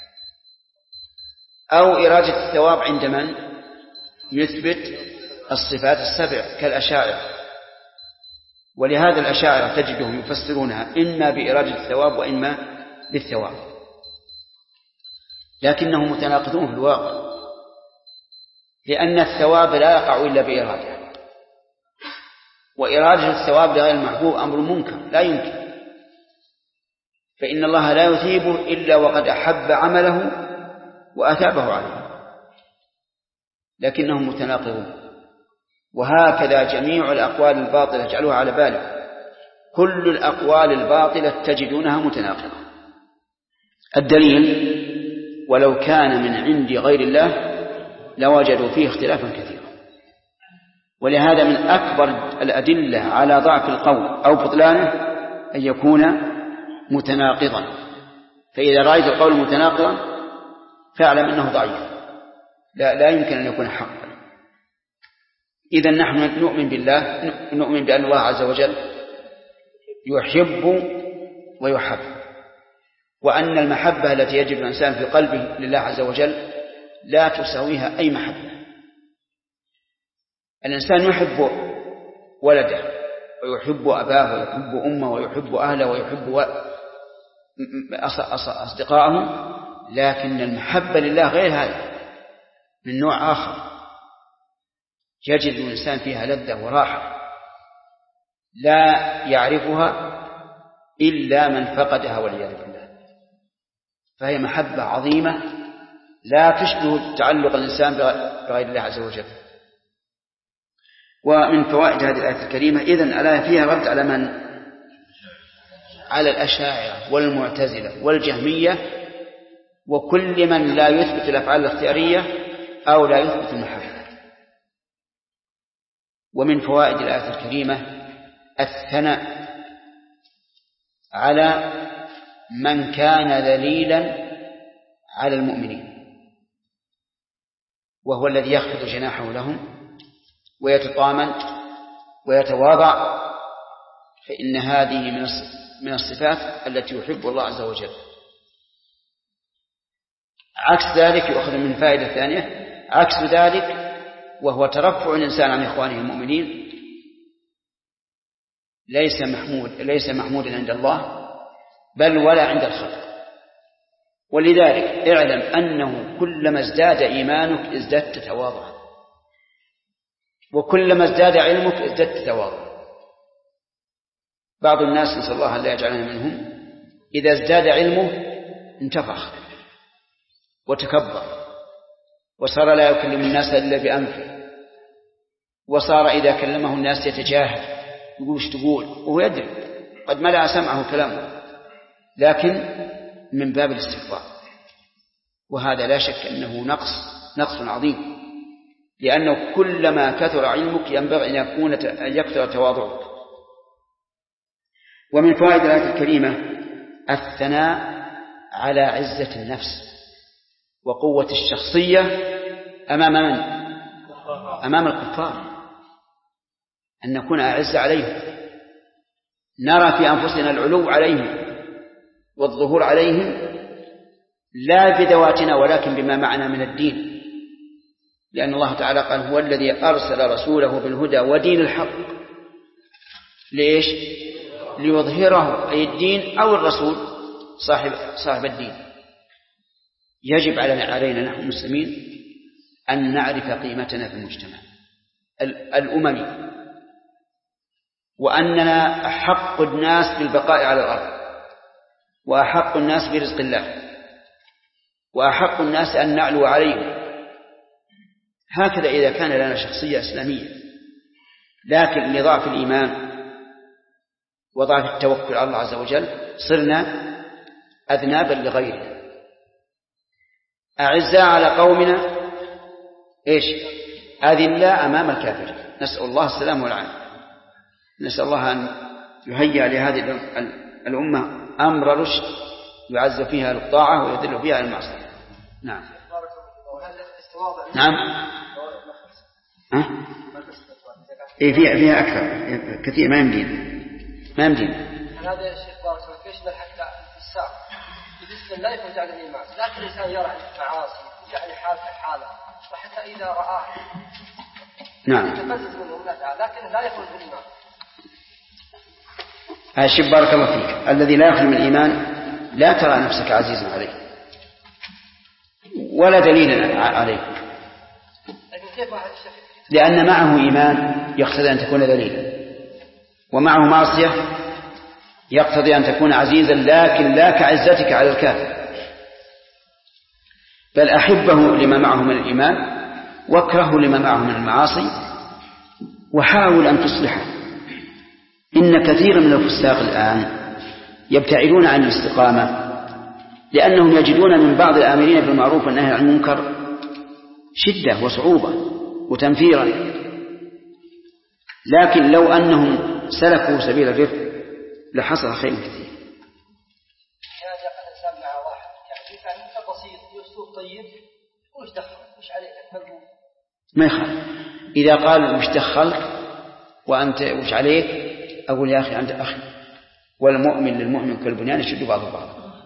أو إرادة الثواب عند من يثبت الصفات السبع كالأشاعرة، ولهذا الأشاعرة تجدهم يفسرونها إما بإرادة الثواب وإما بالثواب، لكنهم متناقضون في الواقع، لأن الثواب لا يقع إلا بإرادة، وإرادة الثواب لغير المحبوب أمر منكر لا يمكن، فإن الله لا يثيب إلا وقد أحب عمله وأثابه عليه، لكنهم متناقضون. وهكذا جميع الأقوال الباطلة اجعلوها على بالك، كل الأقوال الباطلة تجدونها متناقضة. الدليل ولو كان من عند غير الله لوجدوا فيه اختلافا كثيرا. ولهذا من أكبر الأدلة على ضعف القول أو بطلانه أن يكون متناقضا، فإذا رأيت القول متناقضا فاعلم أنه ضعيف، لا يمكن أن يكون حقا. إذن نحن نؤمن بالله، نؤمن بأن الله عز وجل يحب ويحب، وأن المحبة التي يجد الإنسان في قلبه لله عز وجل لا تساويها أي محبة. الإنسان يحب ولده ويحب أباه ويحب أمه ويحب أهله ويحب أصدقائه، لكن المحبة لله غير هذا، من نوع آخر يجد الإنسان فيها لذة وراحة لا يعرفها إلا من فقدها والعياذ بالله. فهي محبة عظيمة لا تشبه تعلق الإنسان بغير الله عز وجل. ومن فوائد هذه الآية الكريمة إذن الآية فيها رد على من؟ على الأشاعرة والمعتزلة والجهمية وكل من لا يثبت الأفعال الاختيارية أو لا يثبت المحبة. ومن فوائد الآية الكريمة الثناء على من كان ذليلا على المؤمنين، وهو الذي يخفض جناحه لهم ويتطامن ويتواضع، فإن هذه من الصفات التي يحب الله عز وجل. عكس ذلك يؤخذ من فائدة ثانية، عكس ذلك وهو ترفع الإنسان عن إخوانه المؤمنين ليس محمودا عند الله بل ولا عند الخلق. ولذلك اعلم أنه كلما ازداد إيمانك ازددت تواضعا، وكلما ازداد علمك ازددت تواضعا. بعض الناس نسأل الله لا يجعلنا منهم إذا ازداد علمه انتفخ وتكبر وصار لا يكلم الناس إلا بأنفه، وصار إذا كلمه الناس يتجاهل يقول ايش تقول وهو يدري قد ملأ سمعه كلامه، لكن من باب الاستكبار. وهذا لا شك أنه نقص عظيم، لأنه كلما كثر علمك ينبغي أن يكثر تواضعك. ومن فوائد الآية الكريمة الثناء على عزة النفس وقوة الشخصية أمام من؟ أمام الكفار، أن نكون أعز عليهم، نرى في أنفسنا العلو عليهم والظهور عليهم، لا بذواتنا ولكن بما معنا من الدين، لأن الله تعالى قال هو الذي أرسل رسوله بالهدى ودين الحق. ليش؟ ليظهره، أي الدين أو الرسول صاحب الدين. يجب علينا نحن المسلمين أن نعرف قيمتنا في المجتمع الأممي، وأننا أحق الناس بالبقاء على الأرض، وأحق الناس برزق الله، وأحق الناس أن نعلو عليهم. هكذا إذا كان لنا شخصية إسلامية، لكن لضعف الإيمان وضعف التوكل على الله عز وجل صرنا أذنابا لغيرنا، أعزاء على قومنا أذلاء أمام الكافرين. نسأل الله السلامة والعافية. نسأل الله أن يهيئ لهذه الأمة أمر رشد يعز فيها الطاعة ويذل فيها المعصية. نعم. نعم. فيها أكثر كثير ما يمدين. هذا الشيخ بارك الله فيك يشمل حتى الساق بالنسبة لا يكون جعل الإيمان، لكن الإنسان يرى المعاصي يعني حاله وحتى إذا رآه نعم يتقزز منه الله تعالى، لكن لا يكون في الإيمان. الشيخ بارك الله فيك الذي لا يخلو من الإيمان لا ترى نفسك عزيزا عليه ولا دليلا عليه، لأن معه إيمان يقتضي أن تكون دليلا، ومعه معصية يقتضي أن تكون عزيزا، لكن لا كعزتك على الكافر. بل أحبه لما معه من الإيمان واكرهه لما معه من المعاصي، وحاول أن تصلحه. إن كثيرا من الفساق الآن يبتعدون عن الاستقامة لأنهم يجدون من بعض الآمرين بالمعروف والنهي عن المنكر شدة وصعوبة وتنفيرا، لكن لو أنهم سلكوا سبيل الرفق لحصل خير كثير. يعني يقع الإنسان مع واحد يعني بسيط يسلوب طيب وش دخل وش عليك ما يخالف. إذا قال وش دخلك وأنت وش عليك أقول يا أخي أنت أخي، والمؤمن للمؤمن كالبنيان يشد بعضه بعضا،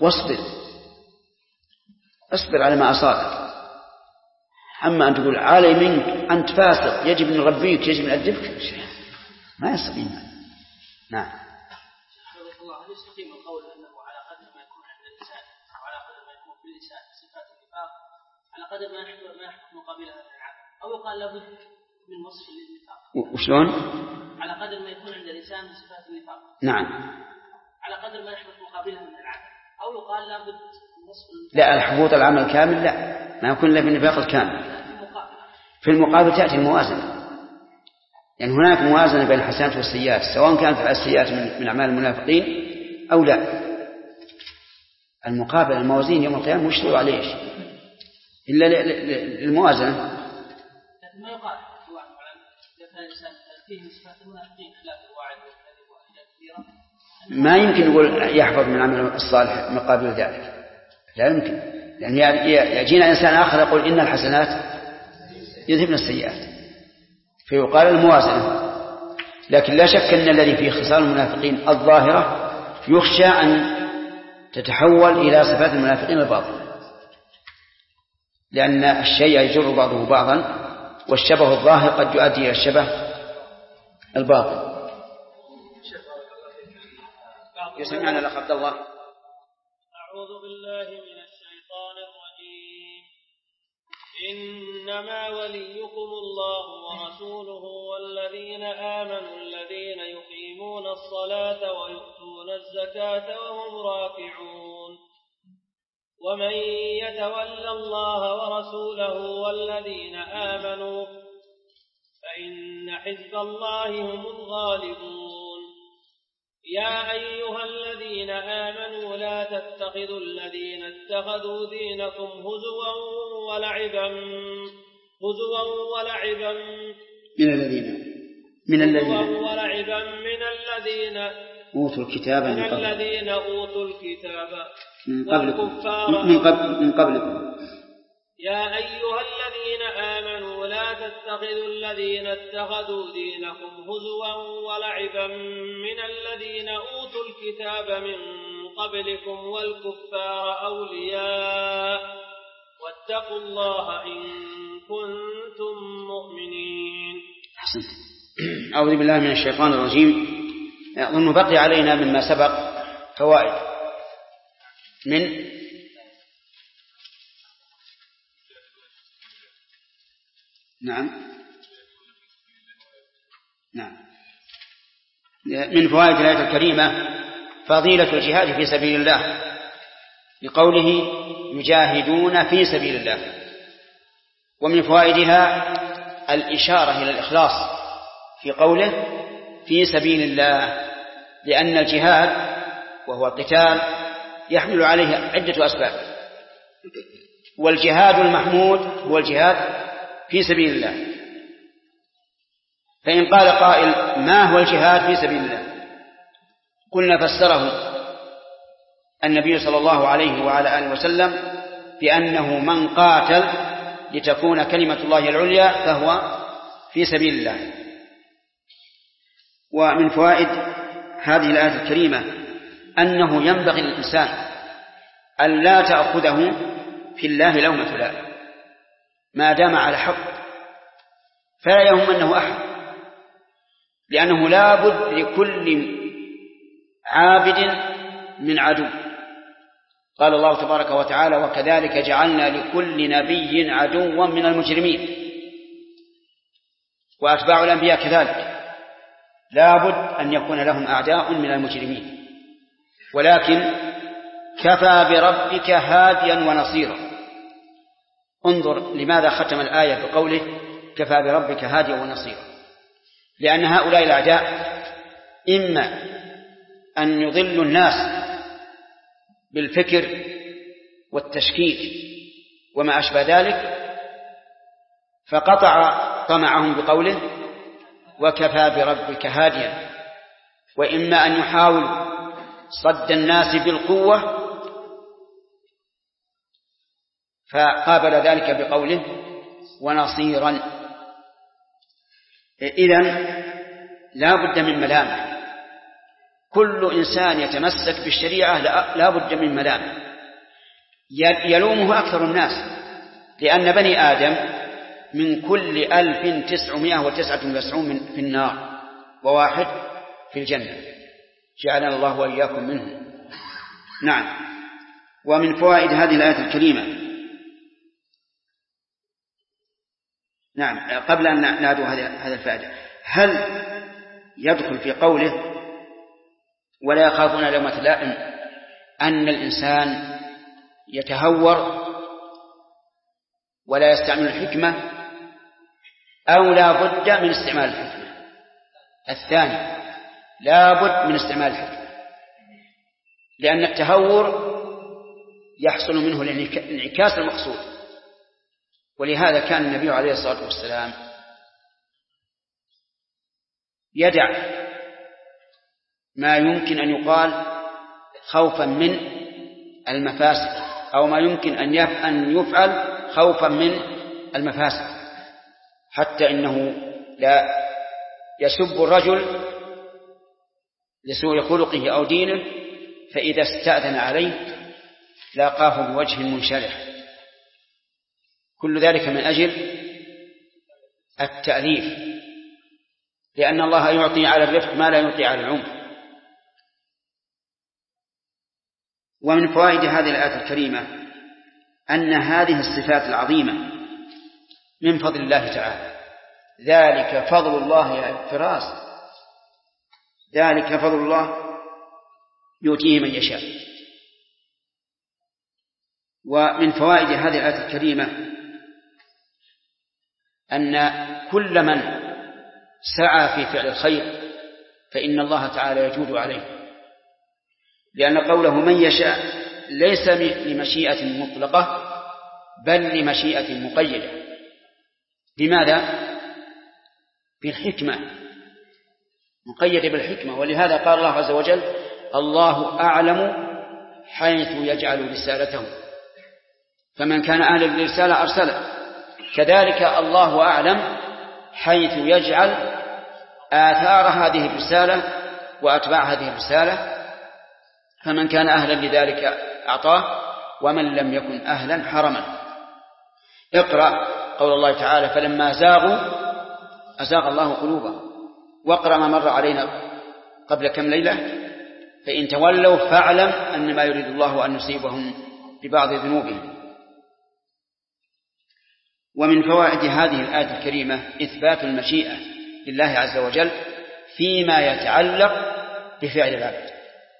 واصبر على ما أصابك. أما أن تقول علي منك أنت فاسق يجب أن نربيك يجب أن نأدبك ما يستقيم. نعم. هل يستقيم القول أنه على قدر ما يكون عند اللسان أو على قدر ما يكون في اللسان صفات النفاق على قدر ما يحدث مقابلها من العمل، أو يقال لابد من وصف للنفاق؟ وشلون؟ على قدر ما يكون عند اللسان صفات النفاق. نعم. على قدر ما يحدث مقابلها من العمل، أو يقال لابد من وصف لا الحبوط العمل كامل لا، ما يكون إلا بالنفاق الكامل. في المقابل تأتي الموازنة، يعني هناك موازنة بين الحسنات والسيئات، سواء كانت السيئات من أعمال المنافقين أو لا. المقابل الموازين يوم القيامة مشروع عليه إلا الموازنة. لكن ما يقال في واحد إذا الإنسان فيه صفات المنافقين خلاف الوعد والكذب وأشياء كثيرة ما يمكن نقول يحفظ من العمل الصالح مقابل ذلك، لا يمكن، لأن يجينا إنسان آخر يقول إن الحسنات يذهبن السيئات فيقال الموازنة. لكن لا شك أن الذي فيه خصال المنافقين الظاهرة يخشى أن تتحول إلى صفات المنافقين الباطنة. لأن الشيء يجر بعضه بعضا، والشبه الظاهر قد يؤدي إلى الشبه الباطن. يسمعنا لك عبد الله. أعوذ بالله من الشيطان الرجيم. إنما وليكم الله ورسوله والذين آمنوا الذين يقيمون الصلاة ويؤتون الزكاة وهم راكعون. ومن يتول الله ورسوله والذين آمنوا فإن حزب الله هم الغالبون. يا أيها الذين آمنوا لا تتخذوا الذين اتخذوا دينكم هزوا ولعبا من الذين أوتوا الكتاب من قبلكم. يا أيها الذين آمنوا لا تتخذوا الذين اتخذوا دينكم هزوا ولعبا من الذين أوتوا الكتاب من قبلكم والكفار أولياء واتقوا الله إن كنتم مؤمنين. أحسنت. أعوذ بالله من الشيطان الرجيم. أظن بقي علينا مما سبق فوائد من فوائد الآية الكريمة فضيلة الجهاد في سبيل الله، لقوله يجاهدون في سبيل الله. ومن فوائدها الإشارة إلى الإخلاص في قوله في سبيل الله، لأن الجهاد وهو القتال يحمل عليه عدة أسباب، والجهاد المحمود هو الجهاد في سبيل الله. فإن قال قائل ما هو الجهاد في سبيل الله؟ قلنا فسره النبي صلى الله عليه وعلى آله وسلم بأنه من قاتل لتكون كلمة الله العليا فهو في سبيل الله. ومن فوائد هذه الآية الكريمة أنه ينبغي للإنسان أن لا تأخذه في الله لومة لائم ما دام على حق، فلا يهمنه أحد، لأنه لا بد لكل عابد من عدو. قال الله تبارك وتعالى وكذلك جعلنا لكل نبي عدوا من المجرمين. وأتباع الأنبياء كذلك لا بد أن يكون لهم أعداء من المجرمين، ولكن كفى بربك هاديا ونصيرا. انظر لماذا ختم الآية بقوله كفى بربك هاديا ونصيرا، لأن هؤلاء الأعداء إما أن يضلوا الناس بالفكر والتشكيك وما أشبه ذلك، فقطع طمعهم بقوله وكفى بربك هاديا، وإما أن يحاول صد الناس بالقوة فقابل ذلك بقوله ونصيرا. إذن لا بد من ملامة، كل إنسان يتمسك بالشريعة لا بد من ملامة يلومه أكثر الناس، لأن بني آدم من كل 1999 في النار وواحد في الجنة، جعلنا الله وإياكم منهم. نعم. ومن فوائد هذه الآية الكريمة قبل أن نعدو هذا الفائدة، هل يدخل في قوله ولا يخافون لومة لائم أن الإنسان يتهور ولا يستعمل الحكمة، أو لا بد من استعمال الحكمة؟ الثاني لا بد من استعمال الحكمة، لأن التهور يحصل منه الانعكاس المقصود. ولهذا كان النبي عليه الصلاة والسلام يدع ما يمكن أن يقال خوفا من المفاسد، أو ما يمكن أن يفعل خوفا من المفاسد، حتى إنه لا يسب الرجل لسوء خلقه أو دينه، فإذا استأذن عليه لاقاه بوجه منشرح. كل ذلك من أجل التأليف، لأن الله يعطي على الرفق ما لا يعطي على العنف. ومن فوائد هذه الآية الكريمة أن هذه الصفات العظيمة من فضل الله تعالى. ذلك فضل الله يا فراس، ذلك فضل الله يؤتيه من يشاء. ومن فوائد هذه الآية الكريمة أن كل من سعى في فعل الخير فإن الله تعالى يجود عليه، لأن قوله من يشاء ليس لمشيئة مطلقة بل لمشيئة مقيدة. لماذا؟ بالحكمة، مقيدة بالحكمة. ولهذا قال الله عز وجل الله أعلم حيث يجعل رسالته، فمن كان أهلا للرسالة أرسله. كذلك الله أعلم حيث يجعل آثار هذه الرسالة وأتباع هذه الرسالة، فمن كان أهلا لذلك أعطاه ومن لم يكن أهلا حرمه. اقرأ قول الله تعالى فلما زاغوا أزاغ الله قلوبهم، واقرأ ما مر علينا قبل كم ليلة فإن تولوا فاعلم أن ما يريد الله أن يصيبهم ببعض ذنوبهم. ومن فوائد هذه الآية الكريمة إثبات المشيئة لله عز وجل فيما يتعلق بفعل العبد،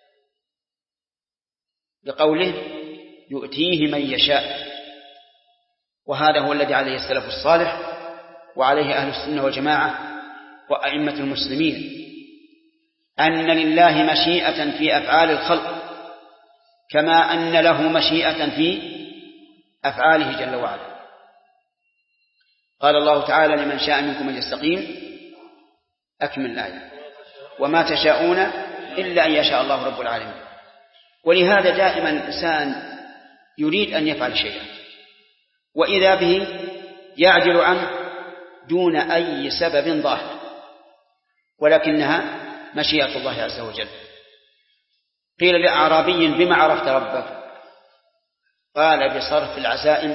بقوله يؤتيه من يشاء. وهذا هو الذي عليه السلف الصالح وعليه أهل السنة والجماعة وأئمة المسلمين، أن لله مشيئة في أفعال الخلق كما أن له مشيئة في أفعاله جل وعلا. قال الله تعالى لمن شاء منكم أن يستقيم، أكمل الآية، وما تشاءون إلا أن يشاء الله رب العالمين. ولهذا دائما الإنسان يريد أن يفعل شيئا وإذا به يعجل عنه دون أي سبب ظاهر، ولكنها مشيئة الله عز وجل. قيل لأعرابي بما عرفت ربك؟ قال بصرف العزائم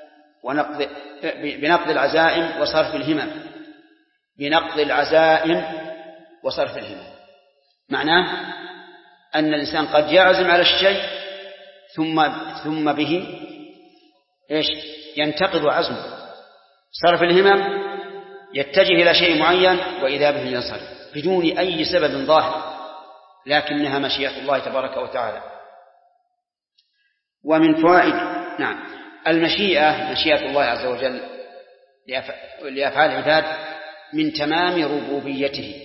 بنقض العزائم وصرف الهمم. بنقض العزائم وصرف الهمم معناه أن الإنسان قد يعزم على الشيء ثم به ينتقض عزمه. صرف الهمم يتجه إلى شيء معين وإذا به ينصرف بدون أي سبب ظاهر، لكنها مشيئة الله تبارك وتعالى. ومن فوائد المشيئة مشيئة الله عز وجل لأفعال العباد من تمام ربوبيته،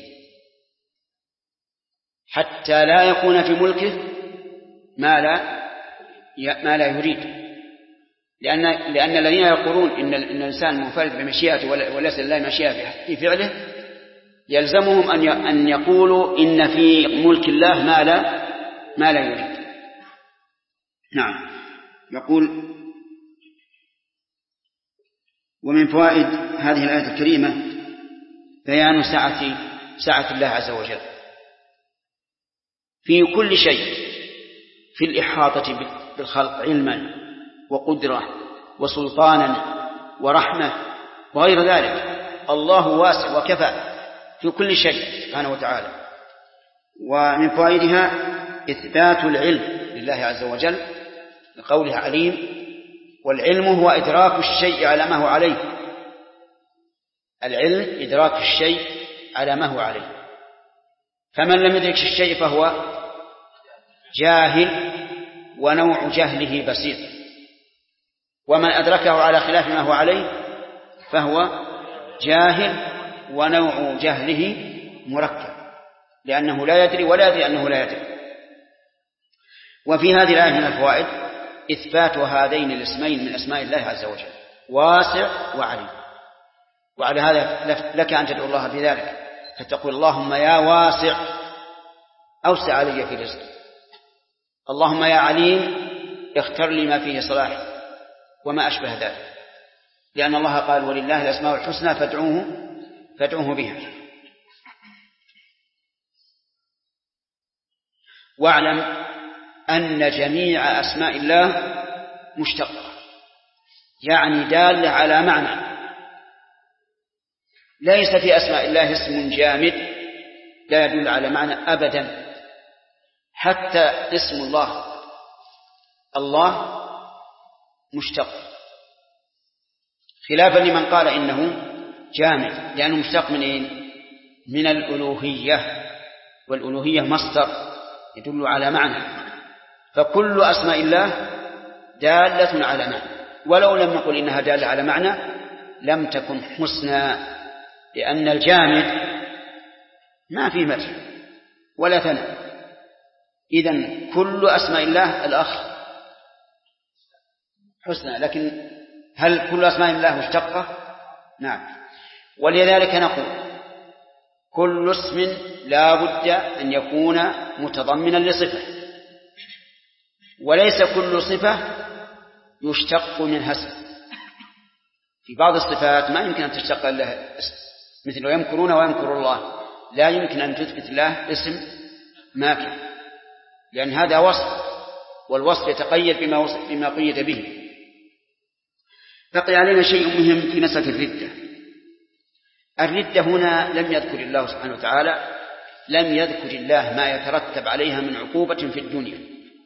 حتى لا يكون في ملكه ما لا يريد. لأن الذين يقولون إن الإنسان منفرد بمشيئته وليس لله مشيئة في فعله يلزمهم أن يقولوا إن في ملك الله ما لا يريد. نعم. يقول ومن فوائد هذه الآية الكريمة بيان سعة الله عز وجل في كل شيء، في الإحاطة بالخلق علما وقدرة وسلطانا ورحمة وغير ذلك. الله واسع وكفى في كل شيء سبحانه وتعالى. ومن فوائدها إثبات العلم لله عز وجل لقوله عليم، والعلم هو إدراك الشيء على ما هو عليه. العلم إدراك الشيء على ما هو عليه، فمن لم يدرك الشيء فهو جاهل ونوع جهله بسيط، ومن أدركه على خلاف ما هو عليه فهو جاهل ونوع جهله مركب، لأنه لا يدري ولا يدري أنه لا يدري. وفي هذه الآية من الفوائد إثبات هذين الاسمين من أسماء الله عز وجل، واسع وعليم. وعلى هذا لك أن تدعو الله بذلك، فتقول اللهم يا واسع أوسع علي في رزقي، اللهم يا عليم اختر لي ما فيه صلاح، وما أشبه ذلك، لأن الله قال ولله الأسماء الحسنى فادعوه بها. واعلم أن جميع أسماء الله مشتقة، يعني دالة على معنى. ليس في أسماء الله اسم جامد لا يدل على معنى أبدا، حتى اسم الله مشتق، خلافا لمن قال إنه جامد، لأنه مشتق من إيه؟ من الألوهية، والألوهية مصدر يدل على معنى، فكل أسماء الله دالة على معنى، ولو لم نقل إنها دالة على معنى لم تكن حسنى، لأن الجامد ما فيه مدح ولا ثناء. إذن كل أسماء الله الأخ حسنى، لكن هل كل أسماء الله مشتقة؟ نعم. ولذلك نقول كل اسم لا بد أن يكون متضمنا لصفة، وليس كل صفة يشتق منها اسم. في بعض الصفات ما يمكن أن تشتق لها اسم، مثل يمكرون ويمكر الله، لا يمكن أن تثبت له اسم ماكر، لأن هذا وصف، والوصف يتقيد بما قيد به. بقي علينا شيء مهم في مسألة الردة هنا لم يذكر الله سبحانه وتعالى، لم يذكر الله ما يترتب عليها من عقوبة في الدنيا،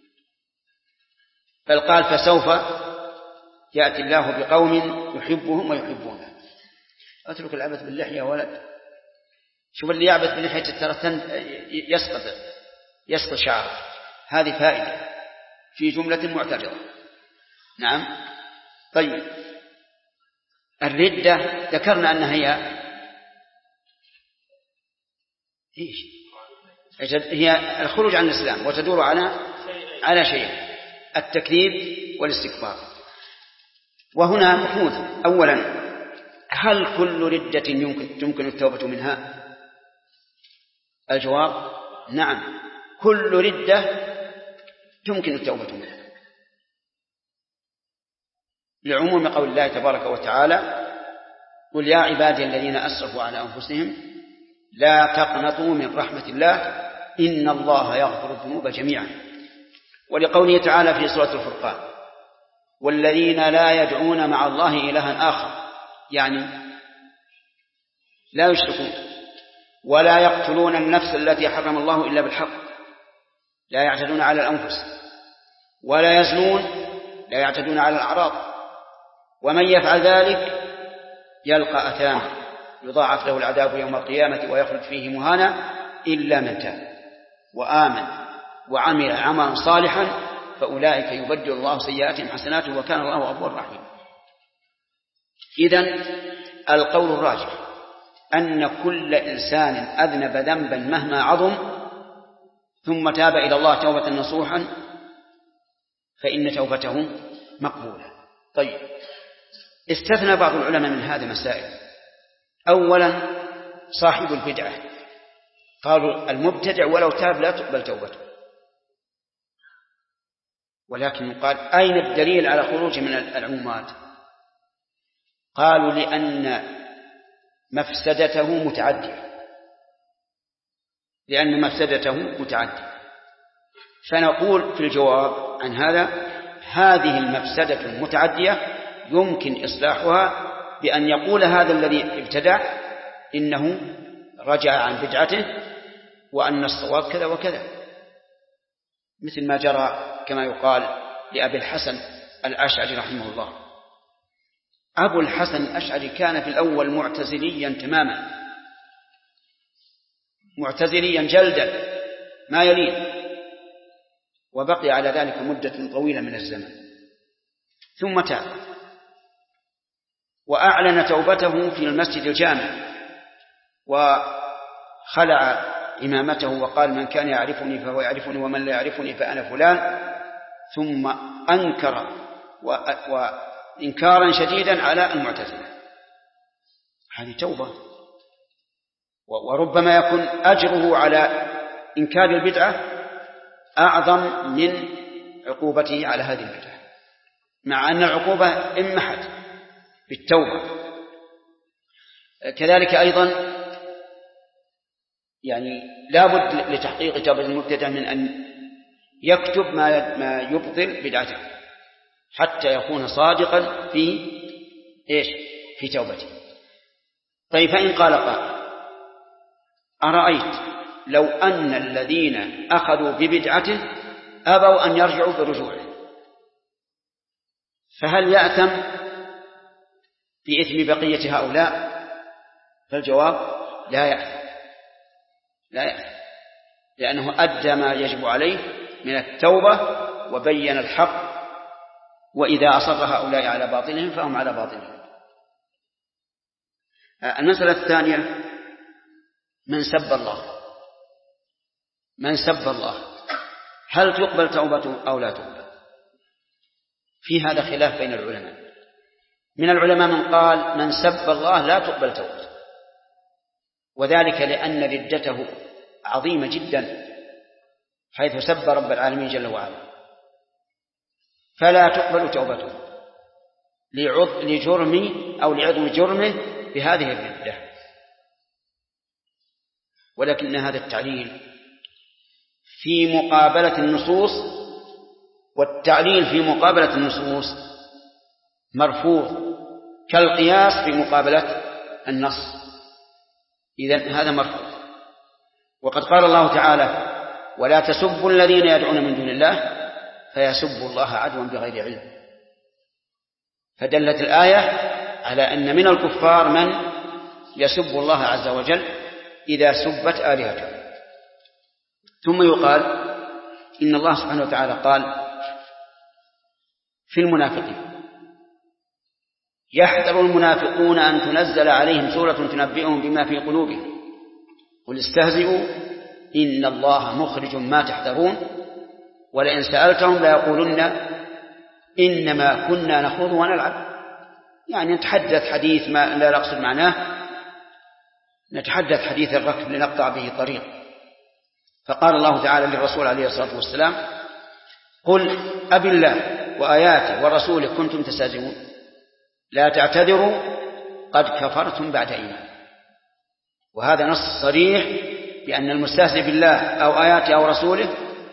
بل قال فسوف يأتي الله بقوم يحبهم ويحبونه. أترك العبث باللحية يا ولد، شوف اللي يعبث باللحية يسقط شعره، هذه فائدة في جملة معترضة. نعم. طيب، الردة ذكرنا أنها هي الخروج عن الإسلام، وتدور على شيء: التكذيب والاستكبار. وهنا بحوث: أولا، هل كل ردة يمكن التوبة منها؟ الجواب: نعم، كل ردة يمكن التوبة منها، لعموم قول الله تبارك وتعالى: قل يا عبادي الذين أسرفوا على أنفسهم لا تقنطوا من رحمة الله إن الله يغفر الذنوب جميعا. ولقوله تعالى في سورة الفرقان: والذين لا يدعون مع الله إلها آخر، يعني لا يشركون، ولا يقتلون النفس التي حرم الله إلا بالحق، لا يعتدون على الأنفس، ولا يزنون، لا يعتدون على الأعراض، ومن يفعل ذلك يلقى أثاما يضاعف له العذاب يوم القيامة ويخلد فيه مهانا إلا من تاب وآمن وعمل عملا صالحا فأولئك يبدل الله سيئاتهم حسنات وكان الله غفورا رحيما. إذن القول الراجح أن كل إنسان أذنب ذنبا مهما عظم ثم تاب إلى الله توبة نصوحا فإن توبته مقبولة. طيب، استثنى بعض العلماء من هذا مسائل. أولا، صاحب البدعة، قالوا المبتدع ولو تاب لا تقبل توبته، ولكن قال أين الدليل على خروج من العمومات؟ قالوا لأن مفسدته متعدية، فنقول في الجواب عن هذا: هذه المفسدة المتعدية يمكن إصلاحها بأن يقول هذا الذي ابتدع إنه رجع عن بدعته وأن الصواب كذا وكذا، مثل ما جرى كما يقال لأبي الحسن الأشعري رحمه الله. أبو الحسن الأشعري كان في الأول معتزليا تماما، معتزليا جلدا ما يلين، وبقي على ذلك مدة طويلة من الزمن، ثم تاب وأعلن توبته في المسجد الجامع، وخلع إمامته وقال: من كان يعرفني فهو يعرفني ومن لا يعرفني فأنا فلان، ثم أنكر وإنكارا شديدا على المعتزلة. هذه توبة، وربما يكون أجره على إنكار البدعة أعظم من عقوبته على هذه البدعة، مع أن العقوبة انمحت بالتوبة. كذلك أيضا يعني لا بد لتحقيق توبة المبتدع من أن يكتب ما يبطل بدعته، حتى يكون صادقا في توبته. طيب فإن قال قائل أرأيت لو أن الذين أخذوا ببدعته أبوا أن يرجعوا برجوعه، فهل يأثم بإثم بقية هؤلاء؟ فالجواب لا يأثم، لأنه أدى ما يجب عليه من التوبة وبين الحق، وإذا أصر هؤلاء على باطلهم فهم على باطلهم. المسألة الثانية من سب الله هل تقبل توبته أو لا تقبل؟ في هذا خلاف بين العلماء. من العلماء من قال من سب الله لا تقبل توبته، وذلك لأن ردته عظيمة جدا حيث سب رب العالمين جل وعلا، فلا تقبل توبته لعظم جرمه بهذه الردة. ولكن هذا التعليل في مقابلة النصوص، والتعليل في مقابلة النصوص مرفوض كالقياس في مقابلة النص، إذن هذا مرفوض. وقد قال الله تعالى ولا تسبوا الذين يدعون من دون الله فيسبوا الله عدوا بغير علم، فدلت الآية على أن من الكفار من يسب الله عز وجل إذا سبت آلهته. ثم يقال إن الله سبحانه وتعالى قال في المنافقين يحذر المنافقون أن تنزل عليهم سورة تنبئهم بما في قلوبهم قل استهزئوا إن الله مخرج ما تحذرون ولئن سألتهم ليقولن إنما كنا نخوض ونلعب، يعني نتحدث حديث ما لا نقصد معناه، نتحدث حديث الركب لنقطع به طريق. فقال الله تعالى للرسول عليه الصلاة والسلام قل أبي الله وآياته ورسوله كنتم تستهزئون لا تعتذروا قد كفرتم بعد إيمان. وهذا نص صريح بأن المستهزئ بالله أو آياته أو رسوله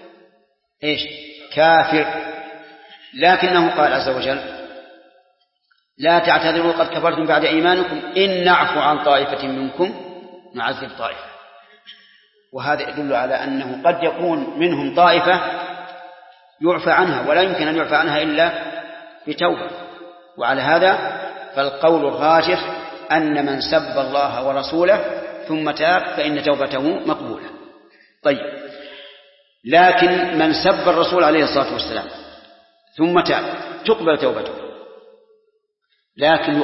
كافر، لكنه قال عز وجل لا تعتذروا قد كفرتم بعد إيمانكم إن نعفو عن طائفة منكم نعذب طائفة. وهذا يدل على أنه قد يكون منهم طائفة يعفى عنها، ولا يمكن أن يعفى عنها إلا بتوبة. وعلى هذا فالقول الراجح أن من سب الله ورسوله ثم تاب فإن توبته مقبولة. طيب، لكن من سب الرسول عليه الصلاة والسلام ثم تاب تقبل توبته، لكن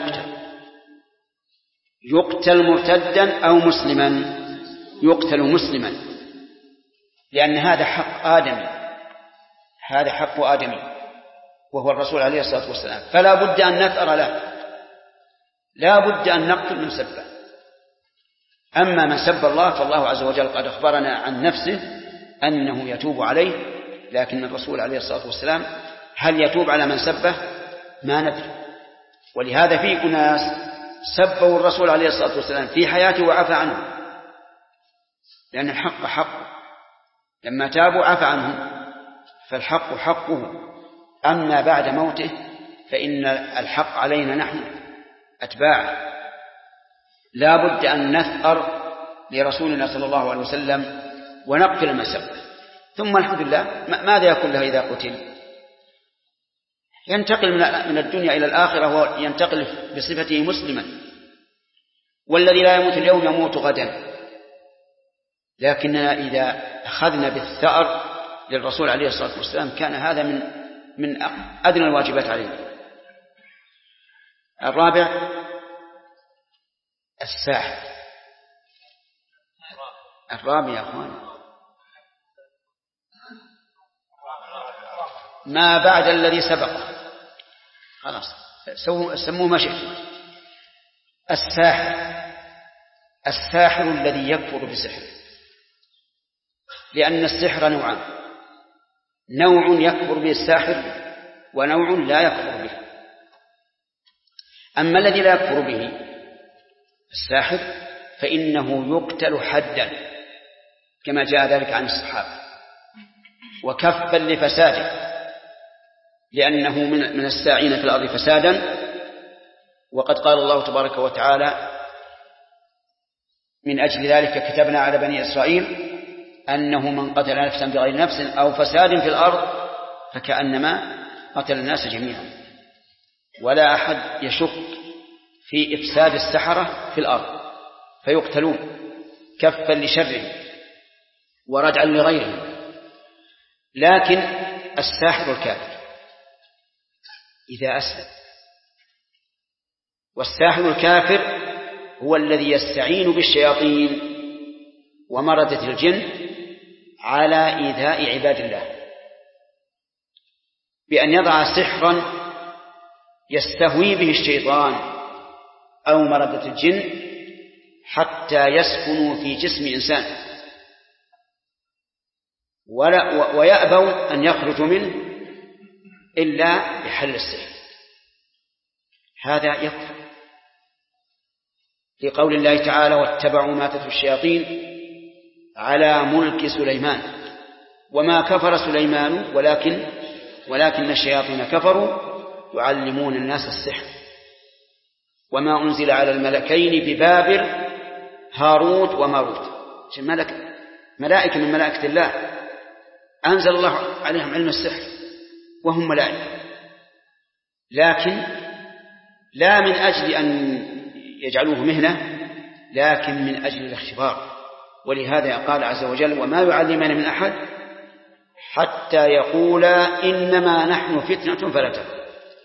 يقتل مرتدا أو مسلما، يقتل مسلما، لأن هذا حق آدمي، هذا حق آدمي وهو الرسول عليه الصلاة والسلام، فلا بد أن نثأر له، لا بد أن نقتل من سبه. أما من سب الله فالله عز وجل قد أخبرنا عن نفسه أنه يتوب عليه، لكن الرسول عليه الصلاة والسلام هل يتوب على من سبه؟ ما ندري. ولهذا في أناس سبوا الرسول عليه الصلاة والسلام في حياته وعفى عنه، لأن الحق حق، لما تابوا عفى عنه، فالحق حقه. أما بعد موته فإن الحق علينا نحن أتباعه، لا بد أن نثأر لرسولنا صلى الله عليه وسلم ونقتل من سبه. ثم الحمد لله ماذا يكون له إذا قتل؟ ينتقل من الدنيا إلى الآخرة وينتقل بصفته مسلما، والذي لا يموت اليوم يموت غدا. لكننا إذا أخذنا بالثأر للرسول عليه الصلاة والسلام كان هذا من أدنى الواجبات علينا. الرابع الساحر. الرابع يا أخوان ما بعد الذي سبقه، خلاص سموه ما شئتم. الساحر الذي يكفر بسحره، لأن السحر نوعان، نوع يكفر به الساحر ونوع لا يكفر به. أما الذي لا يكفر به الساحر فإنه يقتل حدا كما جاء ذلك عن الصحابة، وكفا لفساده، لأنه من الساعين في الأرض فسادا. وقد قال الله تبارك وتعالى من أجل ذلك كتبنا على بني إسرائيل أنه من قتل نفسا بغير نفس أو فساد في الأرض فكأنما قتل الناس جميعا. ولا أحد يشك في إفساد السحرة في الأرض فيقتلون كفا لشره وردعا لغيره. لكن الساحر الكافر إذا أسلم، والساحر الكافر هو الذي يستعين بالشياطين ومردة الجن على إيذاء عباد الله بأن يضع سحرا يستهوي به الشيطان أو مردة الجن حتى يسكنوا في جسم إنسان ويأبوا أن يخرجوا منه إلا بحل السحر. هذا يكفر لقول الله تعالى واتبعوا ما تتلو الشياطين على ملك سليمان وما كفر سليمان ولكن الشياطين كفروا يعلمون الناس السحر وما أنزل على الملكين ببابل هاروت وماروت. ملائكة من ملائكة الله أنزل الله عليهم علم السحر وهم ملائكة، لكن لا من أجل أن يجعلوه مهنة لكن من أجل الاختبار. ولهذا قال عز وجل وما يعلمان من أحد حتى يقولا إنما نحن فتنة فلا تكفر.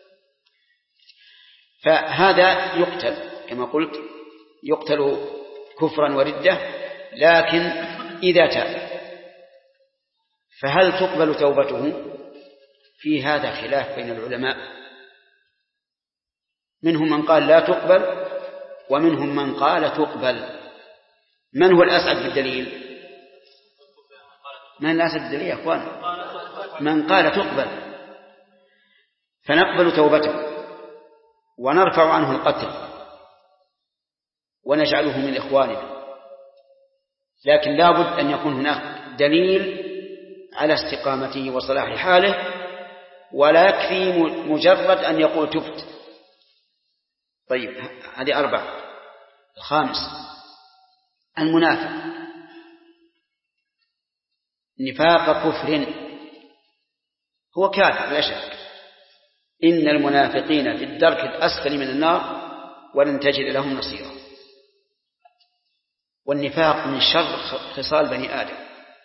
فهذا يقتل كما قلت، يقتل كفرا وردة، لكن إذا تاب فهل تقبل توبته؟ في هذا خلاف بين العلماء، منهم من قال لا تقبل ومنهم من قال تقبل. من هو الأسعد بالدليل؟ من الأسعد بالدليل يا أخوان؟ من قال تقبل، فنقبل توبته ونرفع عنه القتل ونجعله من إخواننا، لكن لا بد أن يكون هناك دليل على استقامته وصلاح حاله، ولا يكفي مجرد أن يقول تبت. طيب هذه 4. الخامس المنافق، نفاق كفر، هو كافر لا شك. إن المنافقين في الدرك الأسفل من النار ولن تجد لهم نصيرا. والنفاق من شر خصال بني آدم.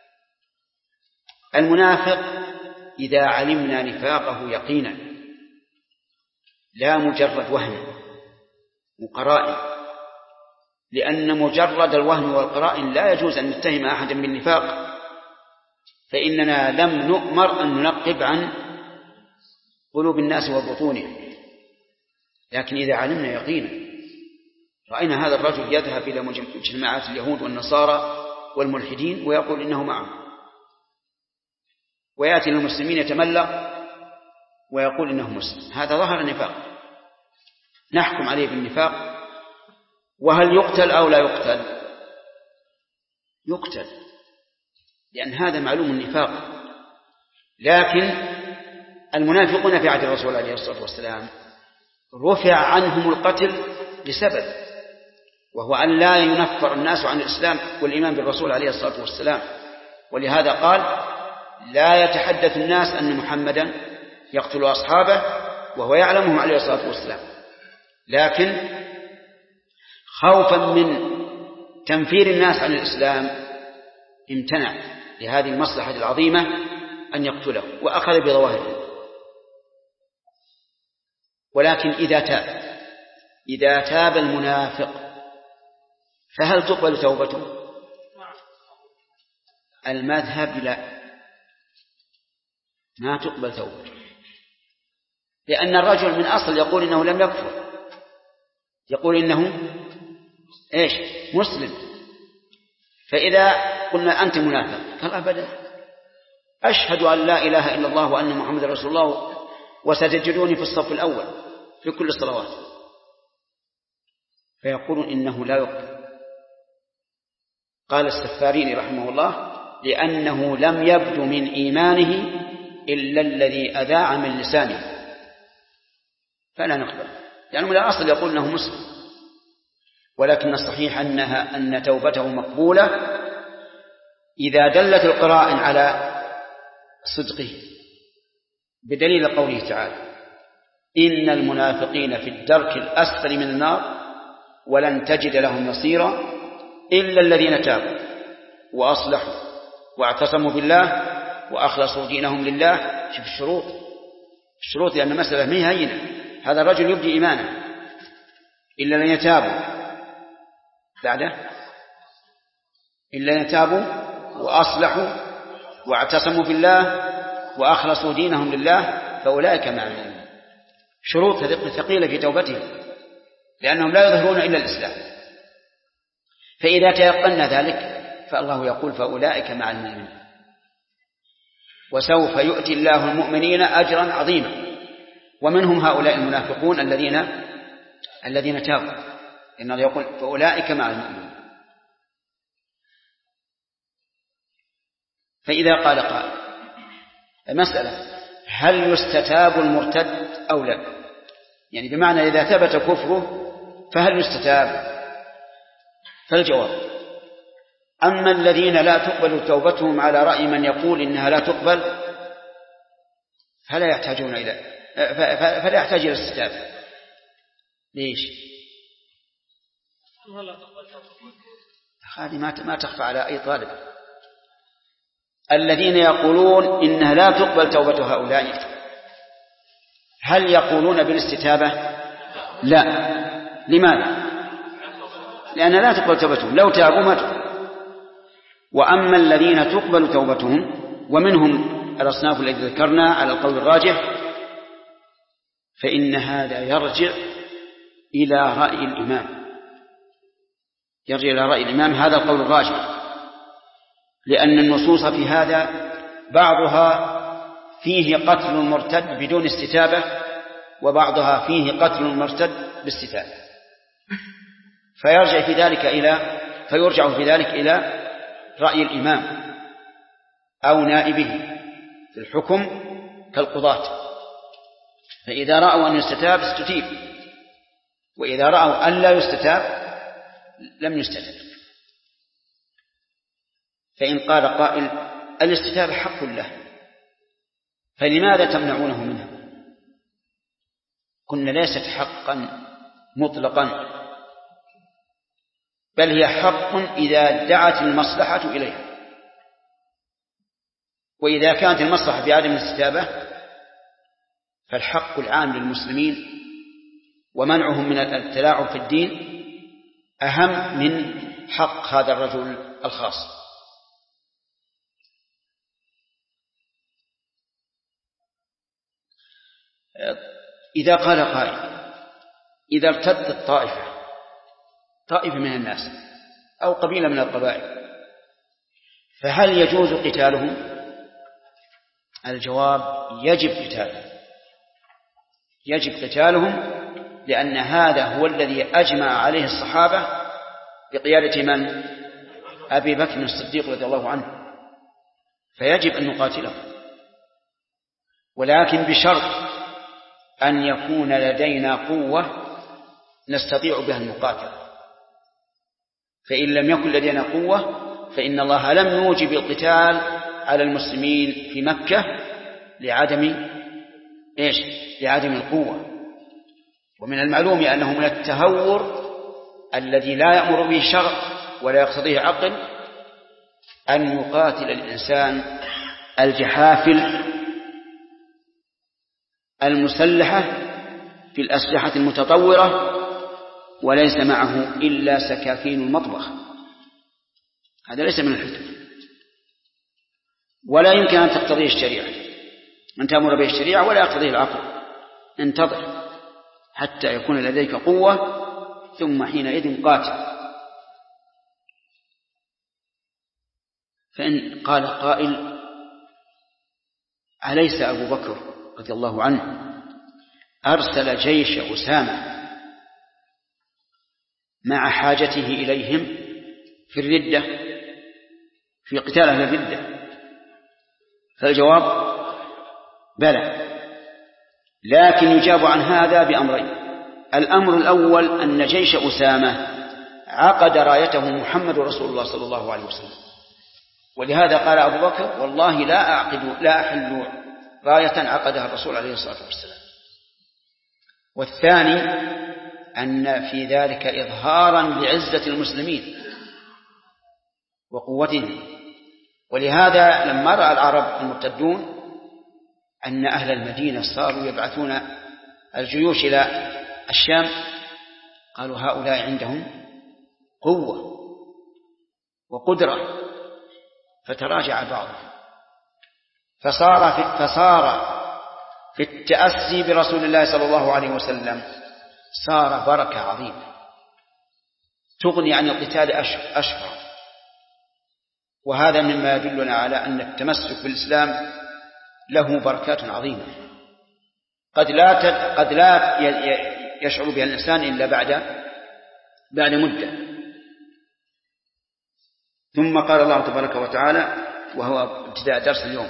المنافق إذا علمنا نفاقه يقينا لا مجرد وهم وقرائن، لأن مجرد الوهم والقرائن لا يجوز أن نتهم أحدا بالنفاق، فإننا لم نؤمر أن ننقب عن قلوب الناس وبطونهم. لكن إذا علمنا يقينا، رأينا هذا الرجل يذهب إلى مجتمعات اليهود والنصارى والملحدين ويقول إنه معهم، ويأتي للمسلمين يتملق ويقول إنه مسلم، هذا ظهر النفاق، نحكم عليه بالنفاق. وهل يقتل أو لا يقتل؟ يقتل، لأن هذا معلوم النفاق. لكن المنافقون في عهد الرسول عليه الصلاة والسلام رفع عنهم القتل لسبب، وهو أن لا ينفر الناس عن الإسلام والإيمان بالرسول عليه الصلاة والسلام. ولهذا قال لا يتحدث الناس أن محمدا يقتل أصحابه وهو يعلمهم عليه الصلاة والسلام، لكن خوفا من تنفير الناس عن الإسلام امتنع لهذه المصلحة العظيمة أن يقتله وأخذ بظواهره. ولكن إذا تاب المنافق فهل تقبل توبته؟ المذهب لا، ما تقبل توبته، لأن الرجل من أصل يقول إنه لم يكفر، يقول إنه إيش؟ مسلم. فإذا قلنا أنت منافق قال أبدا، أشهد أن لا إله إلا الله وأن محمد رسول الله وستجدوني في الصف الأول في كل الصلوات، فيقولون إنه لا يقبل. قال السفاريني رحمه الله لأنه لم يبدو من إيمانه إلا الذي أذاع من لسانه فلا نقبل، لأنه من الأصل يقول أنه مسلم، ولكن الصحيح أن توبته مقبولة إذا دلت القرائن على صدقه، بدليل قوله تعالى: إن المنافقين في الدرك الأسفل من النار ولن تجد لهم نصيرا إلا الذين تابوا وأصلحوا واعتصموا بالله وأخلصوا دينهم لله. شوف الشروط، لأن المسألة ما هي هينة. هذا الرجل يبدي إيمانه إلا الذين تابوا، بعده إلا الذين تابوا وأصلحوا واعتصموا بالله وأخلصوا دينهم لله فأولئك مع المؤمنين. شروط ثقيلة في توبتهم، لأنهم لا يظهرون إلا الإسلام. فإذا تيقنا ذلك فالله يقول: فأولئك مع المؤمنين وسوف يؤتي الله المؤمنين أجرا عظيما. ومنهم هؤلاء المنافقون الذين تابوا، إن الله يقول: فأولئك مع المؤمنين. فإذا قال قائل: مسألة هل يستتاب المرتد أو لا؟ يعني بمعنى إذا ثبت كفره فهل يستتاب؟ فالجواب: أما الذين لا تقبل توبتهم على رأي من يقول إنها لا تقبل فلا يحتاج إلى الاستتابة. ليش؟ هذه ما تخفى على أي طالب. الذين يقولون إنها لا تقبل توبة هؤلاء هل يقولون بالاستتابة؟ لا. لماذا؟ لأن لا تقبل توبتهم، لو تابوا ما تقبل. وأما الذين تقبل توبتهم ومنهم الأصناف التي ذكرنا على القول الراجح فإن هذا يرجع إلى رأي الإمام، هذا القول الراجح، لأن النصوص في هذا بعضها فيه قتل المرتد بدون استتابة وبعضها فيه قتل المرتد باستتابة، فيرجع في ذلك إلى رأي الإمام أو نائبه في الحكم كالقضاة. فإذا رأوا أن يستتاب استتيب، وإذا رأوا أن لا يستتاب لم يستتب. فإن قال قائل: الاستتابة حق له فلماذا تمنعونه منها؟ قلنا: ليست حقا مطلقا، بل هي حق إذا دعت المصلحة إليها. وإذا كانت المصلحة بعدم الاستتابة فالحق العام للمسلمين ومنعهم من التلاعب في الدين أهم من حق هذا الرجل الخاص. إذا قال قائل: إذا ارتدت طائفة من الناس أو قبيلة من القبائل فهل يجوز قتالهم؟ الجواب: يجب قتالهم، لأن هذا هو الذي أجمع عليه الصحابة بقيادة من؟ أبي بكر الصديق رضي الله عنه، فيجب أن نقاتلهم، ولكن بشرط أن يكون لدينا قوة نستطيع بها المقاتلة. فإن لم يكن لدينا قوة فإن الله لم يوجب القتال على المسلمين في مكة لعدم القوة. ومن المعلوم أنه من التهور الذي لا يأمر به الشرع ولا يقتضيه عقل أن يقاتل الإنسان الجحافل المسلحة في الأسلحة المتطورة وليس معه إلا سكاكين المطبخ. هذا ليس من الحكم، ولا يمكن أن تقتضيه الشريعة، أن تأمر به الشريعة ولا يقتضيه العقل. انتظر حتى يكون لديك قوة ثم حينئذ قاتل. فإن قال قائل: أليس أبو بكر رضي الله عنه أرسل جيش أسامة مع حاجته إليهم في الردة، في قتال أهل الردة؟ فالجواب: بلى، لكن يجاب عن هذا بأمرين. الأمر الأول أن جيش أسامة عقد رايته محمد رسول الله صلى الله عليه وسلم، ولهذا قال أبو بكر والله لا أحل راية عقدها الرسول عليه الصلاة والسلام. والثاني أن في ذلك إظهارا لعزة المسلمين وقوتهم، ولهذا لما رأى العرب المرتدون أن أهل المدينة صاروا يبعثون الجيوش إلى الشام قالوا هؤلاء عندهم قوة وقدرة، فتراجع بعضهم، فصار في التأسي برسول الله صلى الله عليه وسلم صار بركة عظيمة تغني عن القتال أشهر. وهذا مما يدلنا على أن التمسك بالإسلام له بركات عظيمة قد لا يشعر بها الإنسان إلا بعد مدة. ثم قال الله تبارك وتعالى وهو ابتداء درس اليوم: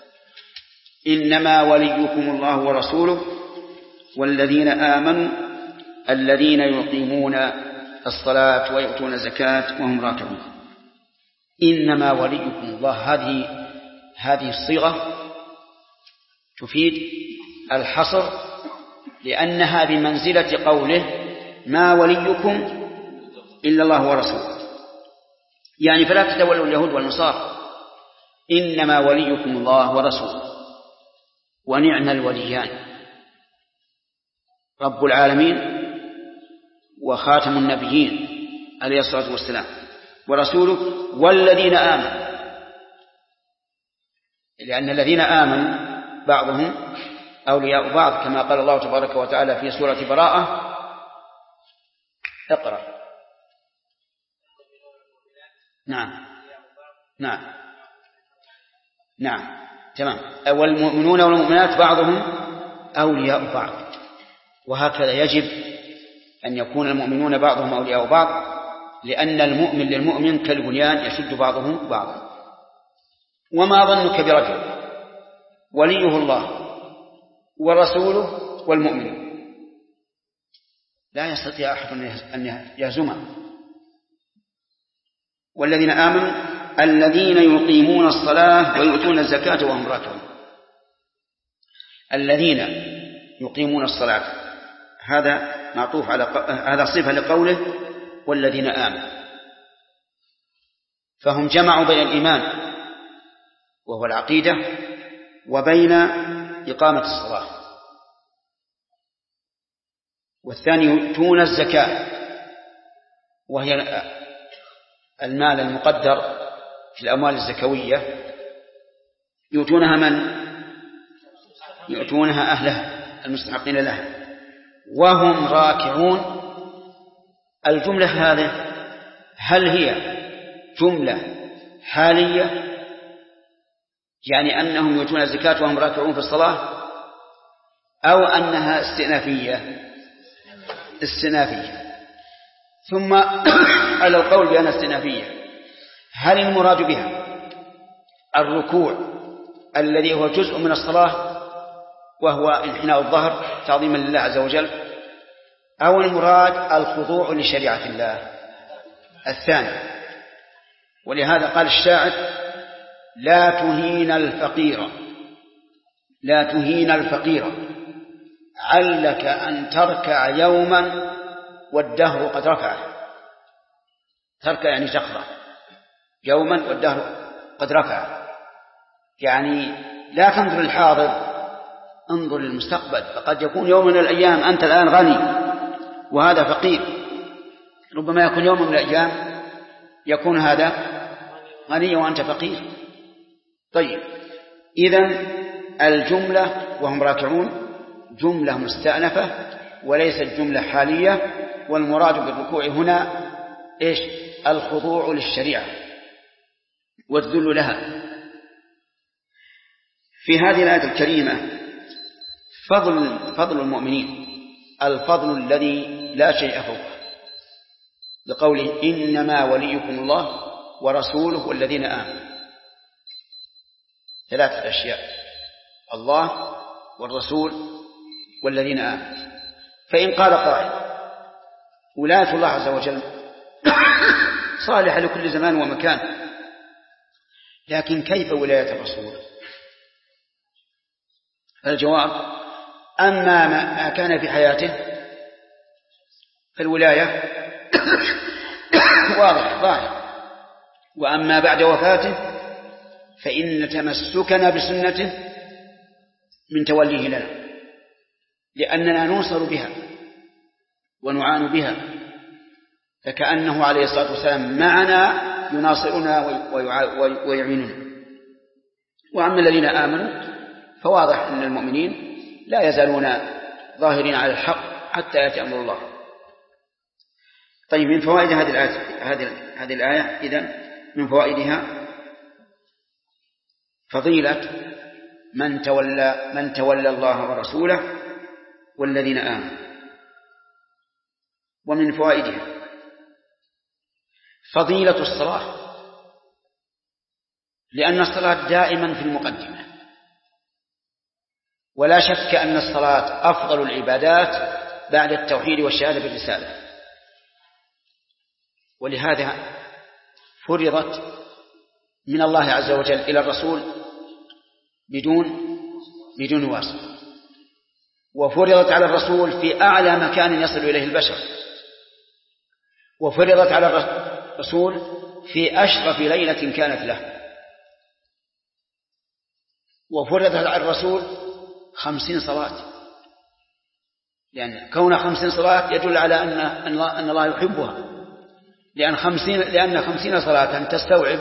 إنما وليكم الله ورسوله والذين آمنوا الذين يقيمون الصلاة ويؤتون الزكاة وهم راكعون. إنما وليكم الله، هذه الصيغة تفيد الحصر، لأنها بمنزلة قوله ما وليكم إلا الله ورسوله، يعني فلا تتولوا اليهود والنصارى، إنما وليكم الله ورسوله، ونعم الوليان رب العالمين وخاتم النبيين عليه الصلاة والسلام ورسوله والذين آمنوا، لأن الذين آمنوا بعضهم أولياء بعض كما قال الله تبارك وتعالى في سورة براءة. اقرأ. نعم تمام. والمؤمنون والمؤمنات بعضهم أولياء بعض، وهكذا يجب أن يكون المؤمنون بعضهم أولياء بعض، لأن المؤمن للمؤمن كالبنيان يشد بعضه بعضا. وما ظنك برجل وليه الله ورسوله والمؤمن، لا يستطيع أحد أن يهزمه. والذين آمنوا الذين يقيمون الصلاة ويؤتون الزكاة وهم راكعون. الذين يقيمون الصلاة هذا معطوف على هذا صفة لقوله والذين آمنوا، فهم جمعوا بين الإيمان وهو العقيدة وبين إقامة الصلاة. والثاني يؤتون الزكاة وهي المال المقدر في الأموال الزكوية، يؤتونها من؟ يؤتونها أهلها المستحقين لها وهم راكعون. الجملة هذه هل هي جملة حالية يعني أنهم يؤتون الزكاة وهم راكعون في الصلاة، أو أنها استئنافية؟ ثم على القول بأنها استئنافية، هل المراد بها الركوع الذي هو جزء من الصلاة وهو انحناء الظهر تعظيما لله عز وجل، أو المراد الخضوع لشريعة الله؟ الثاني. ولهذا قال الشاعر لا تهين الفقير علك أن تركع يوما والدهر قد رفعه. تركع يعني تخضع، يوما والدهر قد رفعه، يعني لا تنظر للحاضر، انظر للمستقبل، فقد يكون يوم من الأيام أنت الآن غني وهذا فقير، ربما يكون يوم من الأيام يكون هذا غني وأنت فقير. طيب، إذن الجملة وهم راكعون جملة مستأنفة وليست جملة حالية، والمراد بالركوع هنا إيش؟ الخضوع للشريعة والذل لها. في هذه الآية الكريمة فضل المؤمنين، الفضل الذي لا شيء فوقه، لقوله إنما وليكم الله ورسوله والذين آمنوا. 3 أشياء: الله والرسول والذين آمنوا. فإن قال قائل ولاية الله عز وجل صالحة لكل زمان ومكان، لكن كيف ولاية الرسول؟ الجواب: أما ما كان في حياته فالولاية واضح ظاهر، وأما بعد وفاته فإن تمسكنا بسنته من توليه لنا، لأننا نوصل بها ونعان بها، فكأنه عليه الصلاة والسلام معنا يناصرنا ويعيننا. وأما الذين آمنوا فواضح أن المؤمنين لا يزالون ظاهرين على الحق حتى يأتي أمر الله. طيب، من فوائد هذه الآية إذن من فوائدها فضيلة من تولى الله ورسوله والذين آمنوا. ومن فوائدها فضيلة الصلاة، لأن الصلاة دائما في المقدمة، ولا شك أن الصلاة أفضل العبادات بعد التوحيد والشهادة بالرسالة، ولهذا فرضت من الله عز وجل إلى الرسول بدون واسطة، وفرضت على الرسول في أعلى مكان يصل إليه البشر، وفرضت على الرسول في أشرف ليلة كانت له، وفرضت على الرسول 50 صلاة، لأن كون 50 صلاة يدل على أن الله يحبها، لأن 50 صلاة تستوعب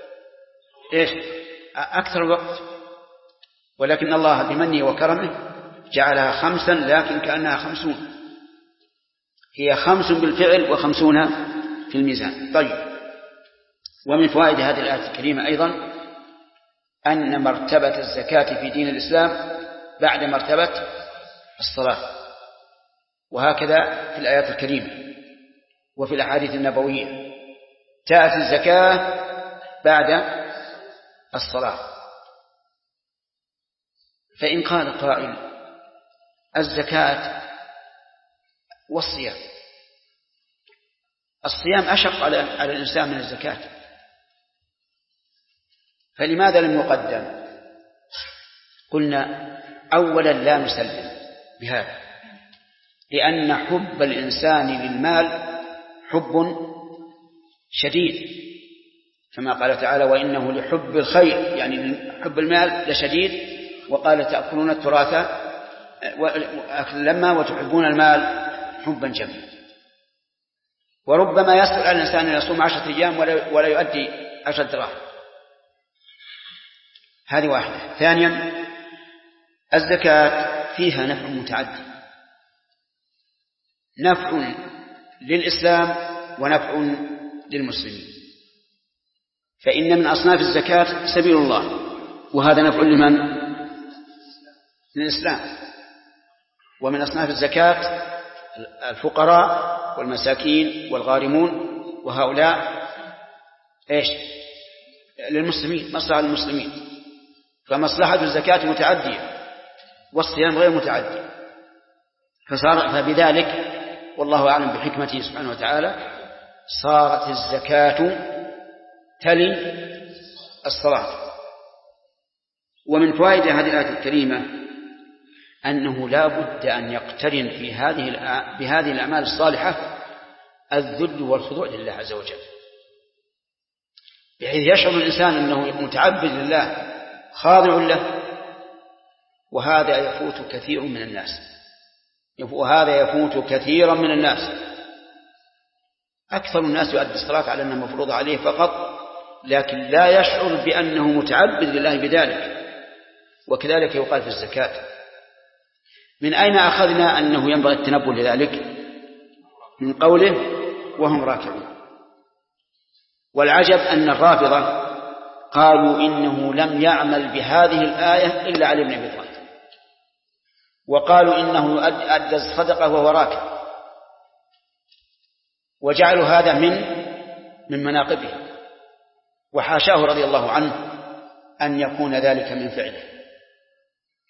أكثر وقت، ولكن الله بمنه وكرمه جعلها 5 لكن كأنها 50، هي 5 بالفعل و50 في الميزان. طيب، ومن فوائد هذه الآية الكريمة أيضا أن مرتبة الزكاة في دين الإسلام بعد مرتبة الصلاة، وهكذا في الآيات الكريمة وفي الأحاديث النبوية تأتي الزكاة بعد الصلاة. فإن قال قائل الزكاة والصيام، الصيام أشق على الإنسان من الزكاة، فلماذا لم يقدم؟ قلنا أولا لا نسلم بهذا، لأن حب الإنسان للمال حب شديد، كما قال تعالى وإنه لحب الخير، يعني حب المال لشديد، وقال تأكلون التراث لما وتحبون المال حبا جما. وربما يسأل على الإنسان أن يصوم 10 أيام ولا يؤدي 10 دراهم، هذه واحدة. ثانيا الزكاة فيها نفع متعدد، نفع للإسلام ونفع للمسلمين، فإن من أصناف الزكاة سبيل الله، وهذا نفع لمن؟ للإسلام. ومن أصناف الزكاة الفقراء والمساكين والغارمون، وهؤلاء للمسلمين، مصلحة للمسلمين، فمصلحة الزكاة متعدية والصيام غير متعدي، فبذلك والله أعلم بحكمته سبحانه وتعالى صارت الزكاة تلي الصلاة. ومن فوائد هذه الآية الكريمة أنه لا بد أن يقترن بهذه الأعمال الصالحة الذل والخضوع لله عز وجل، بحيث يشعر الإنسان أنه متعبد لله خاضع له، وهذا يفوت كثير من الناس، أكثر الناس يؤدي الصلاة على أنها مفروضة عليه فقط، لكن لا يشعر بأنه متعبد لله بذلك. وكذلك يقال في الزكاة. من أين أخذنا أنه ينبغي التنبه لذلك؟ من قوله وهم راكعون. والعجب أن الرافضة قالوا إنه لم يعمل بهذه الآية إلا علي بن أبي طالب، وقالوا إنه أدى الصدقة وهو راكع، وجعلوا هذا من مناقبه، وحاشاه رضي الله عنه أن يكون ذلك من فعله.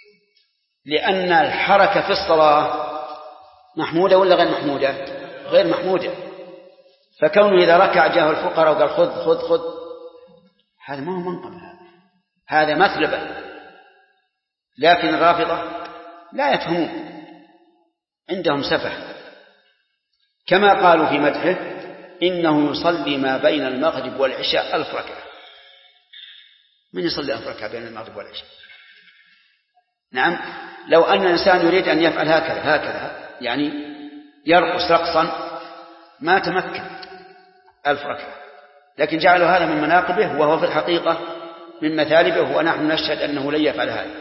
لأن الحركة في الصلاة محمودة ولا غير محمودة؟ غير محمودة. فكونه إذا ركع جاءه الفقراء وقال خذ خذ خذ، هذا ما هو منقبة، هذا مثلبة. لكن الرافضة لا يفهمون، عندهم سفه، كما قالوا في مدحه إنه يصلي ما بين المغرب والعشاء 1000 ركعة. من يصلي 1000 ركعة بين المغرب والعشاء؟ نعم، لو أن الإنسان يريد أن يفعل هكذا يعني يرقص رقصا ما تمكن 1000 ركعة، لكن جعلوا هذا من مناقبه وهو في الحقيقة من مثالبه، ونحن نشهد أنه لن يفعل هذا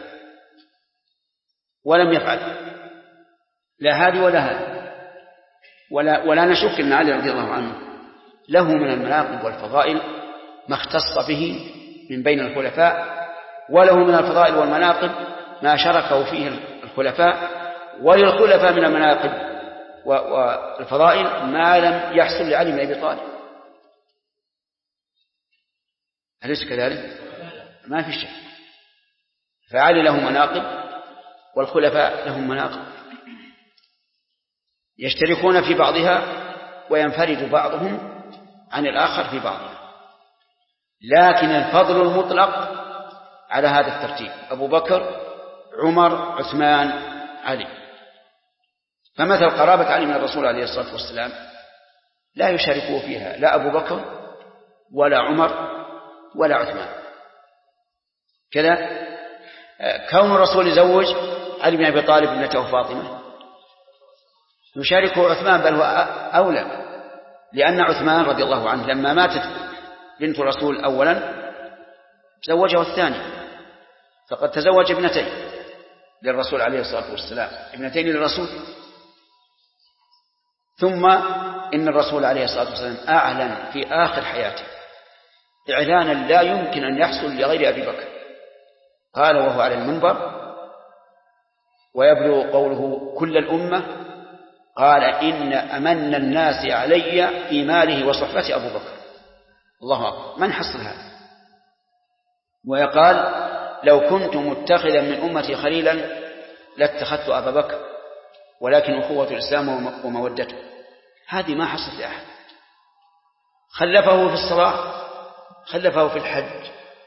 ولم يفعل لا هذه ولا هذا. ولا نشك أن علي رضي الله عنه له من المناقب والفضائل ما اختص به من بين الخلفاء، وله من الفضائل والمناقب ما شركه فيه الخلفاء، وللخلفاء من المناقب والفضائل ما لم يحصل لعلي بن أبي طالب. أليس كذلك؟ ما في شيء. فعلي له مناقب والخلفاء لهم مناقب يشتركون في بعضها وينفرد بعضهم عن الآخر في بعضها، لكن الفضل المطلق على هذا الترتيب: أبو بكر، عمر، عثمان، علي. فمثل قرابة علي من الرسول عليه الصلاة والسلام لا يشاركه فيها لا أبو بكر ولا عمر ولا عثمان. كذا كون الرسول يزوج علي بن أبي طالب ابنته فاطمة يشاركه عثمان، بل هو أولى، لأن عثمان رضي الله عنه لما ماتت بنت الرسول أولا زوجه الثاني، فقد تزوج ابنتين للرسول عليه الصلاة والسلام، ابنتين للرسول. ثم إن الرسول عليه الصلاة والسلام أعلن في آخر حياته إعلانا لا يمكن أن يحصل لغير أبي بكر، قال وهو على المنبر ويبلغ قوله كل الأمة، قال إن أمن الناس علي في ماله وصحبته أبو بكر. الله أكبر، من حصل هذا؟ ويقال لو كنت متخذا من أمتي خليلا لاتخذت أبا بكر، ولكن أخوة الإسلام ومودته. هذه ما حصلت لأحد. خلفه في الصلاة، خلفه في الحج،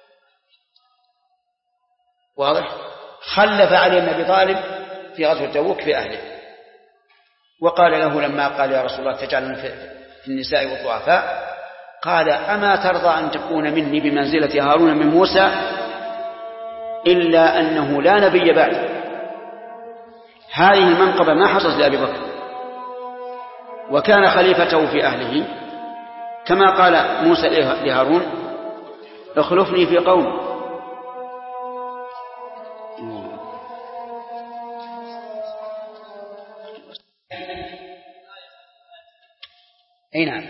واضح؟ خلف علي بن أبي طالب في غزوة تبوك في أهله، وقال له لما قال يا رسول الله تجعلنا في النساء والضعفاء، قال أما ترضى أن تكون مني بمنزلة هارون من موسى إلا أنه لا نبي بعد. هذه المنقبة ما حصلت لأبي بكر، وكان خليفته في أهله كما قال موسى لهارون اخلفني في قوم. أي نعم.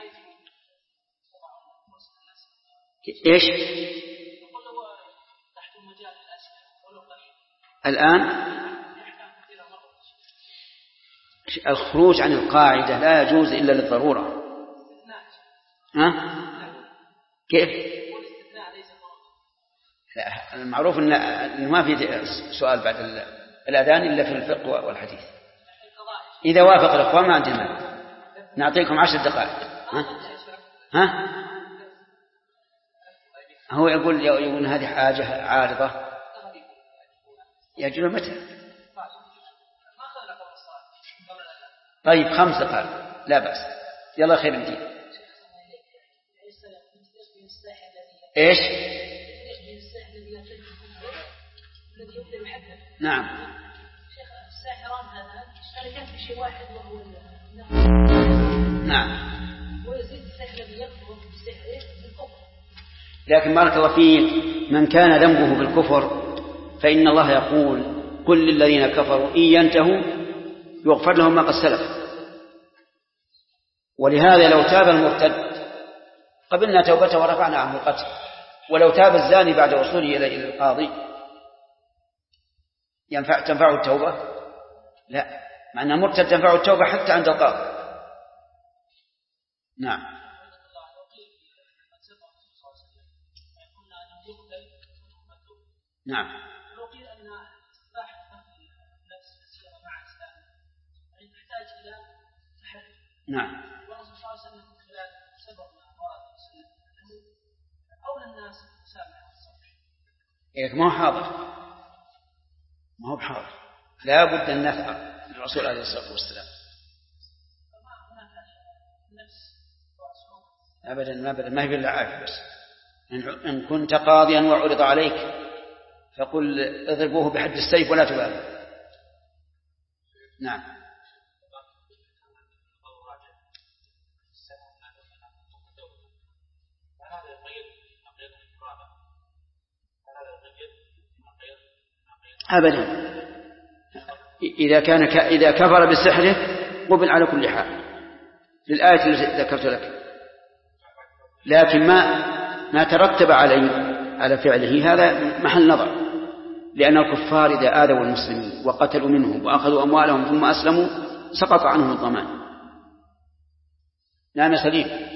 إيش الآن؟ الخروج عن القاعدة لا يجوز إلا للضرورة. ها؟ كيف؟ لا، المعروف أنه ما في سؤال بعد الأذان إلا في الفقه والحديث. إذا وافق الإخوان ما عندنا، نعطيكم 10 دقائق. ها؟ هو يقول هذه حاجة عارضة. يجوز متى؟ طيب 5 دقائق لا بأس. يلا خير الدين. إيش؟ نعم. نعم. لكن بارك الله فيك، من كان ذنبه بالكفر فإن الله يقول قل للذين كفروا إن ينتهوا يغفر لهم ما قد سلف. ولهذا لو تاب المرتد قبلنا توبته ورفعنا عنه القتل، ولو تاب الزاني بعد وصوله إلى القاضي تنفعه التوبة؟ لا، مع أن المرتد تنفعه التوبة حتى عند القاضي. نعم. نعم. الإسلام تحرك. نعم. والرسول صلى الله عليه وسلم خلال سبق ما ورد في السنة أنه أولى الناس بالمسامحة والصفح. إيه ما هو حاضر، ما هو بحاضر، لا بد أن نفعل الرسول عليه الصلاة والسلام. أبدا ما هي بالله عافية. بس إن كنت قاضيا وعرض عليك فقل اضربوه بحد السيف ولا تبالي. نعم. أبدا إذا كفر بسحره قبل على كل حال للآية التي ذكرت لك، لكن ما ترتب على فعله هذا محل نظر، لأن الكفار إذا آذوا المسلمين وقتلوا منهم وأخذوا أموالهم ثم أسلموا سقط عنهم الضمان. نعم سليم.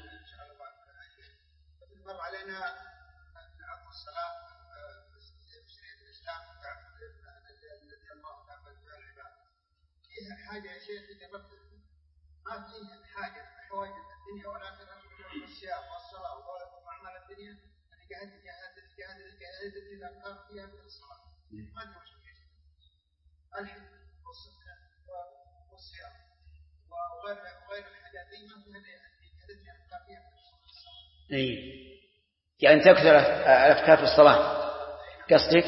حاجة يا شيخ ما فيها حاجة حوائج الدنيا والآخرة والصيام والصلاة وأعمال الدنيا اللي قاعد إذا قام فيها من الصلاة ما في مشكلة. الحج والصيام وغير الحاجات دي ما فيها هدفها قام فيها من الصلاة. يعني تكثر الأفكار في الصلاة قصدك؟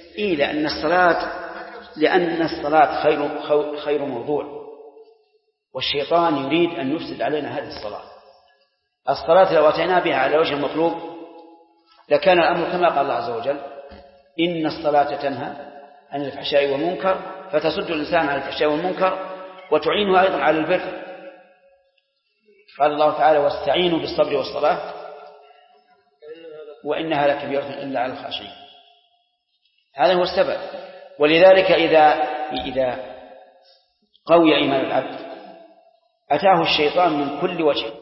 لأن الصلاة خير موضوع، والشيطان يريد أن يفسد علينا هذه الصلاة لو أتينا بها على وجه المطلوب لكان الأمر كما قال الله عز وجل إن الصلاة تنهى عن الفحشاء والمنكر فتسد الإنسان عن الفحشاء والمنكر وتعينه أيضا على البر. قال الله تعالى واستعينوا بالصبر والصلاة وإنها لكبيرة إلا على الخاشعين. هذا هو السبب. ولذلك إذا قوي إيمان العبد أتاه الشيطان من كل وجه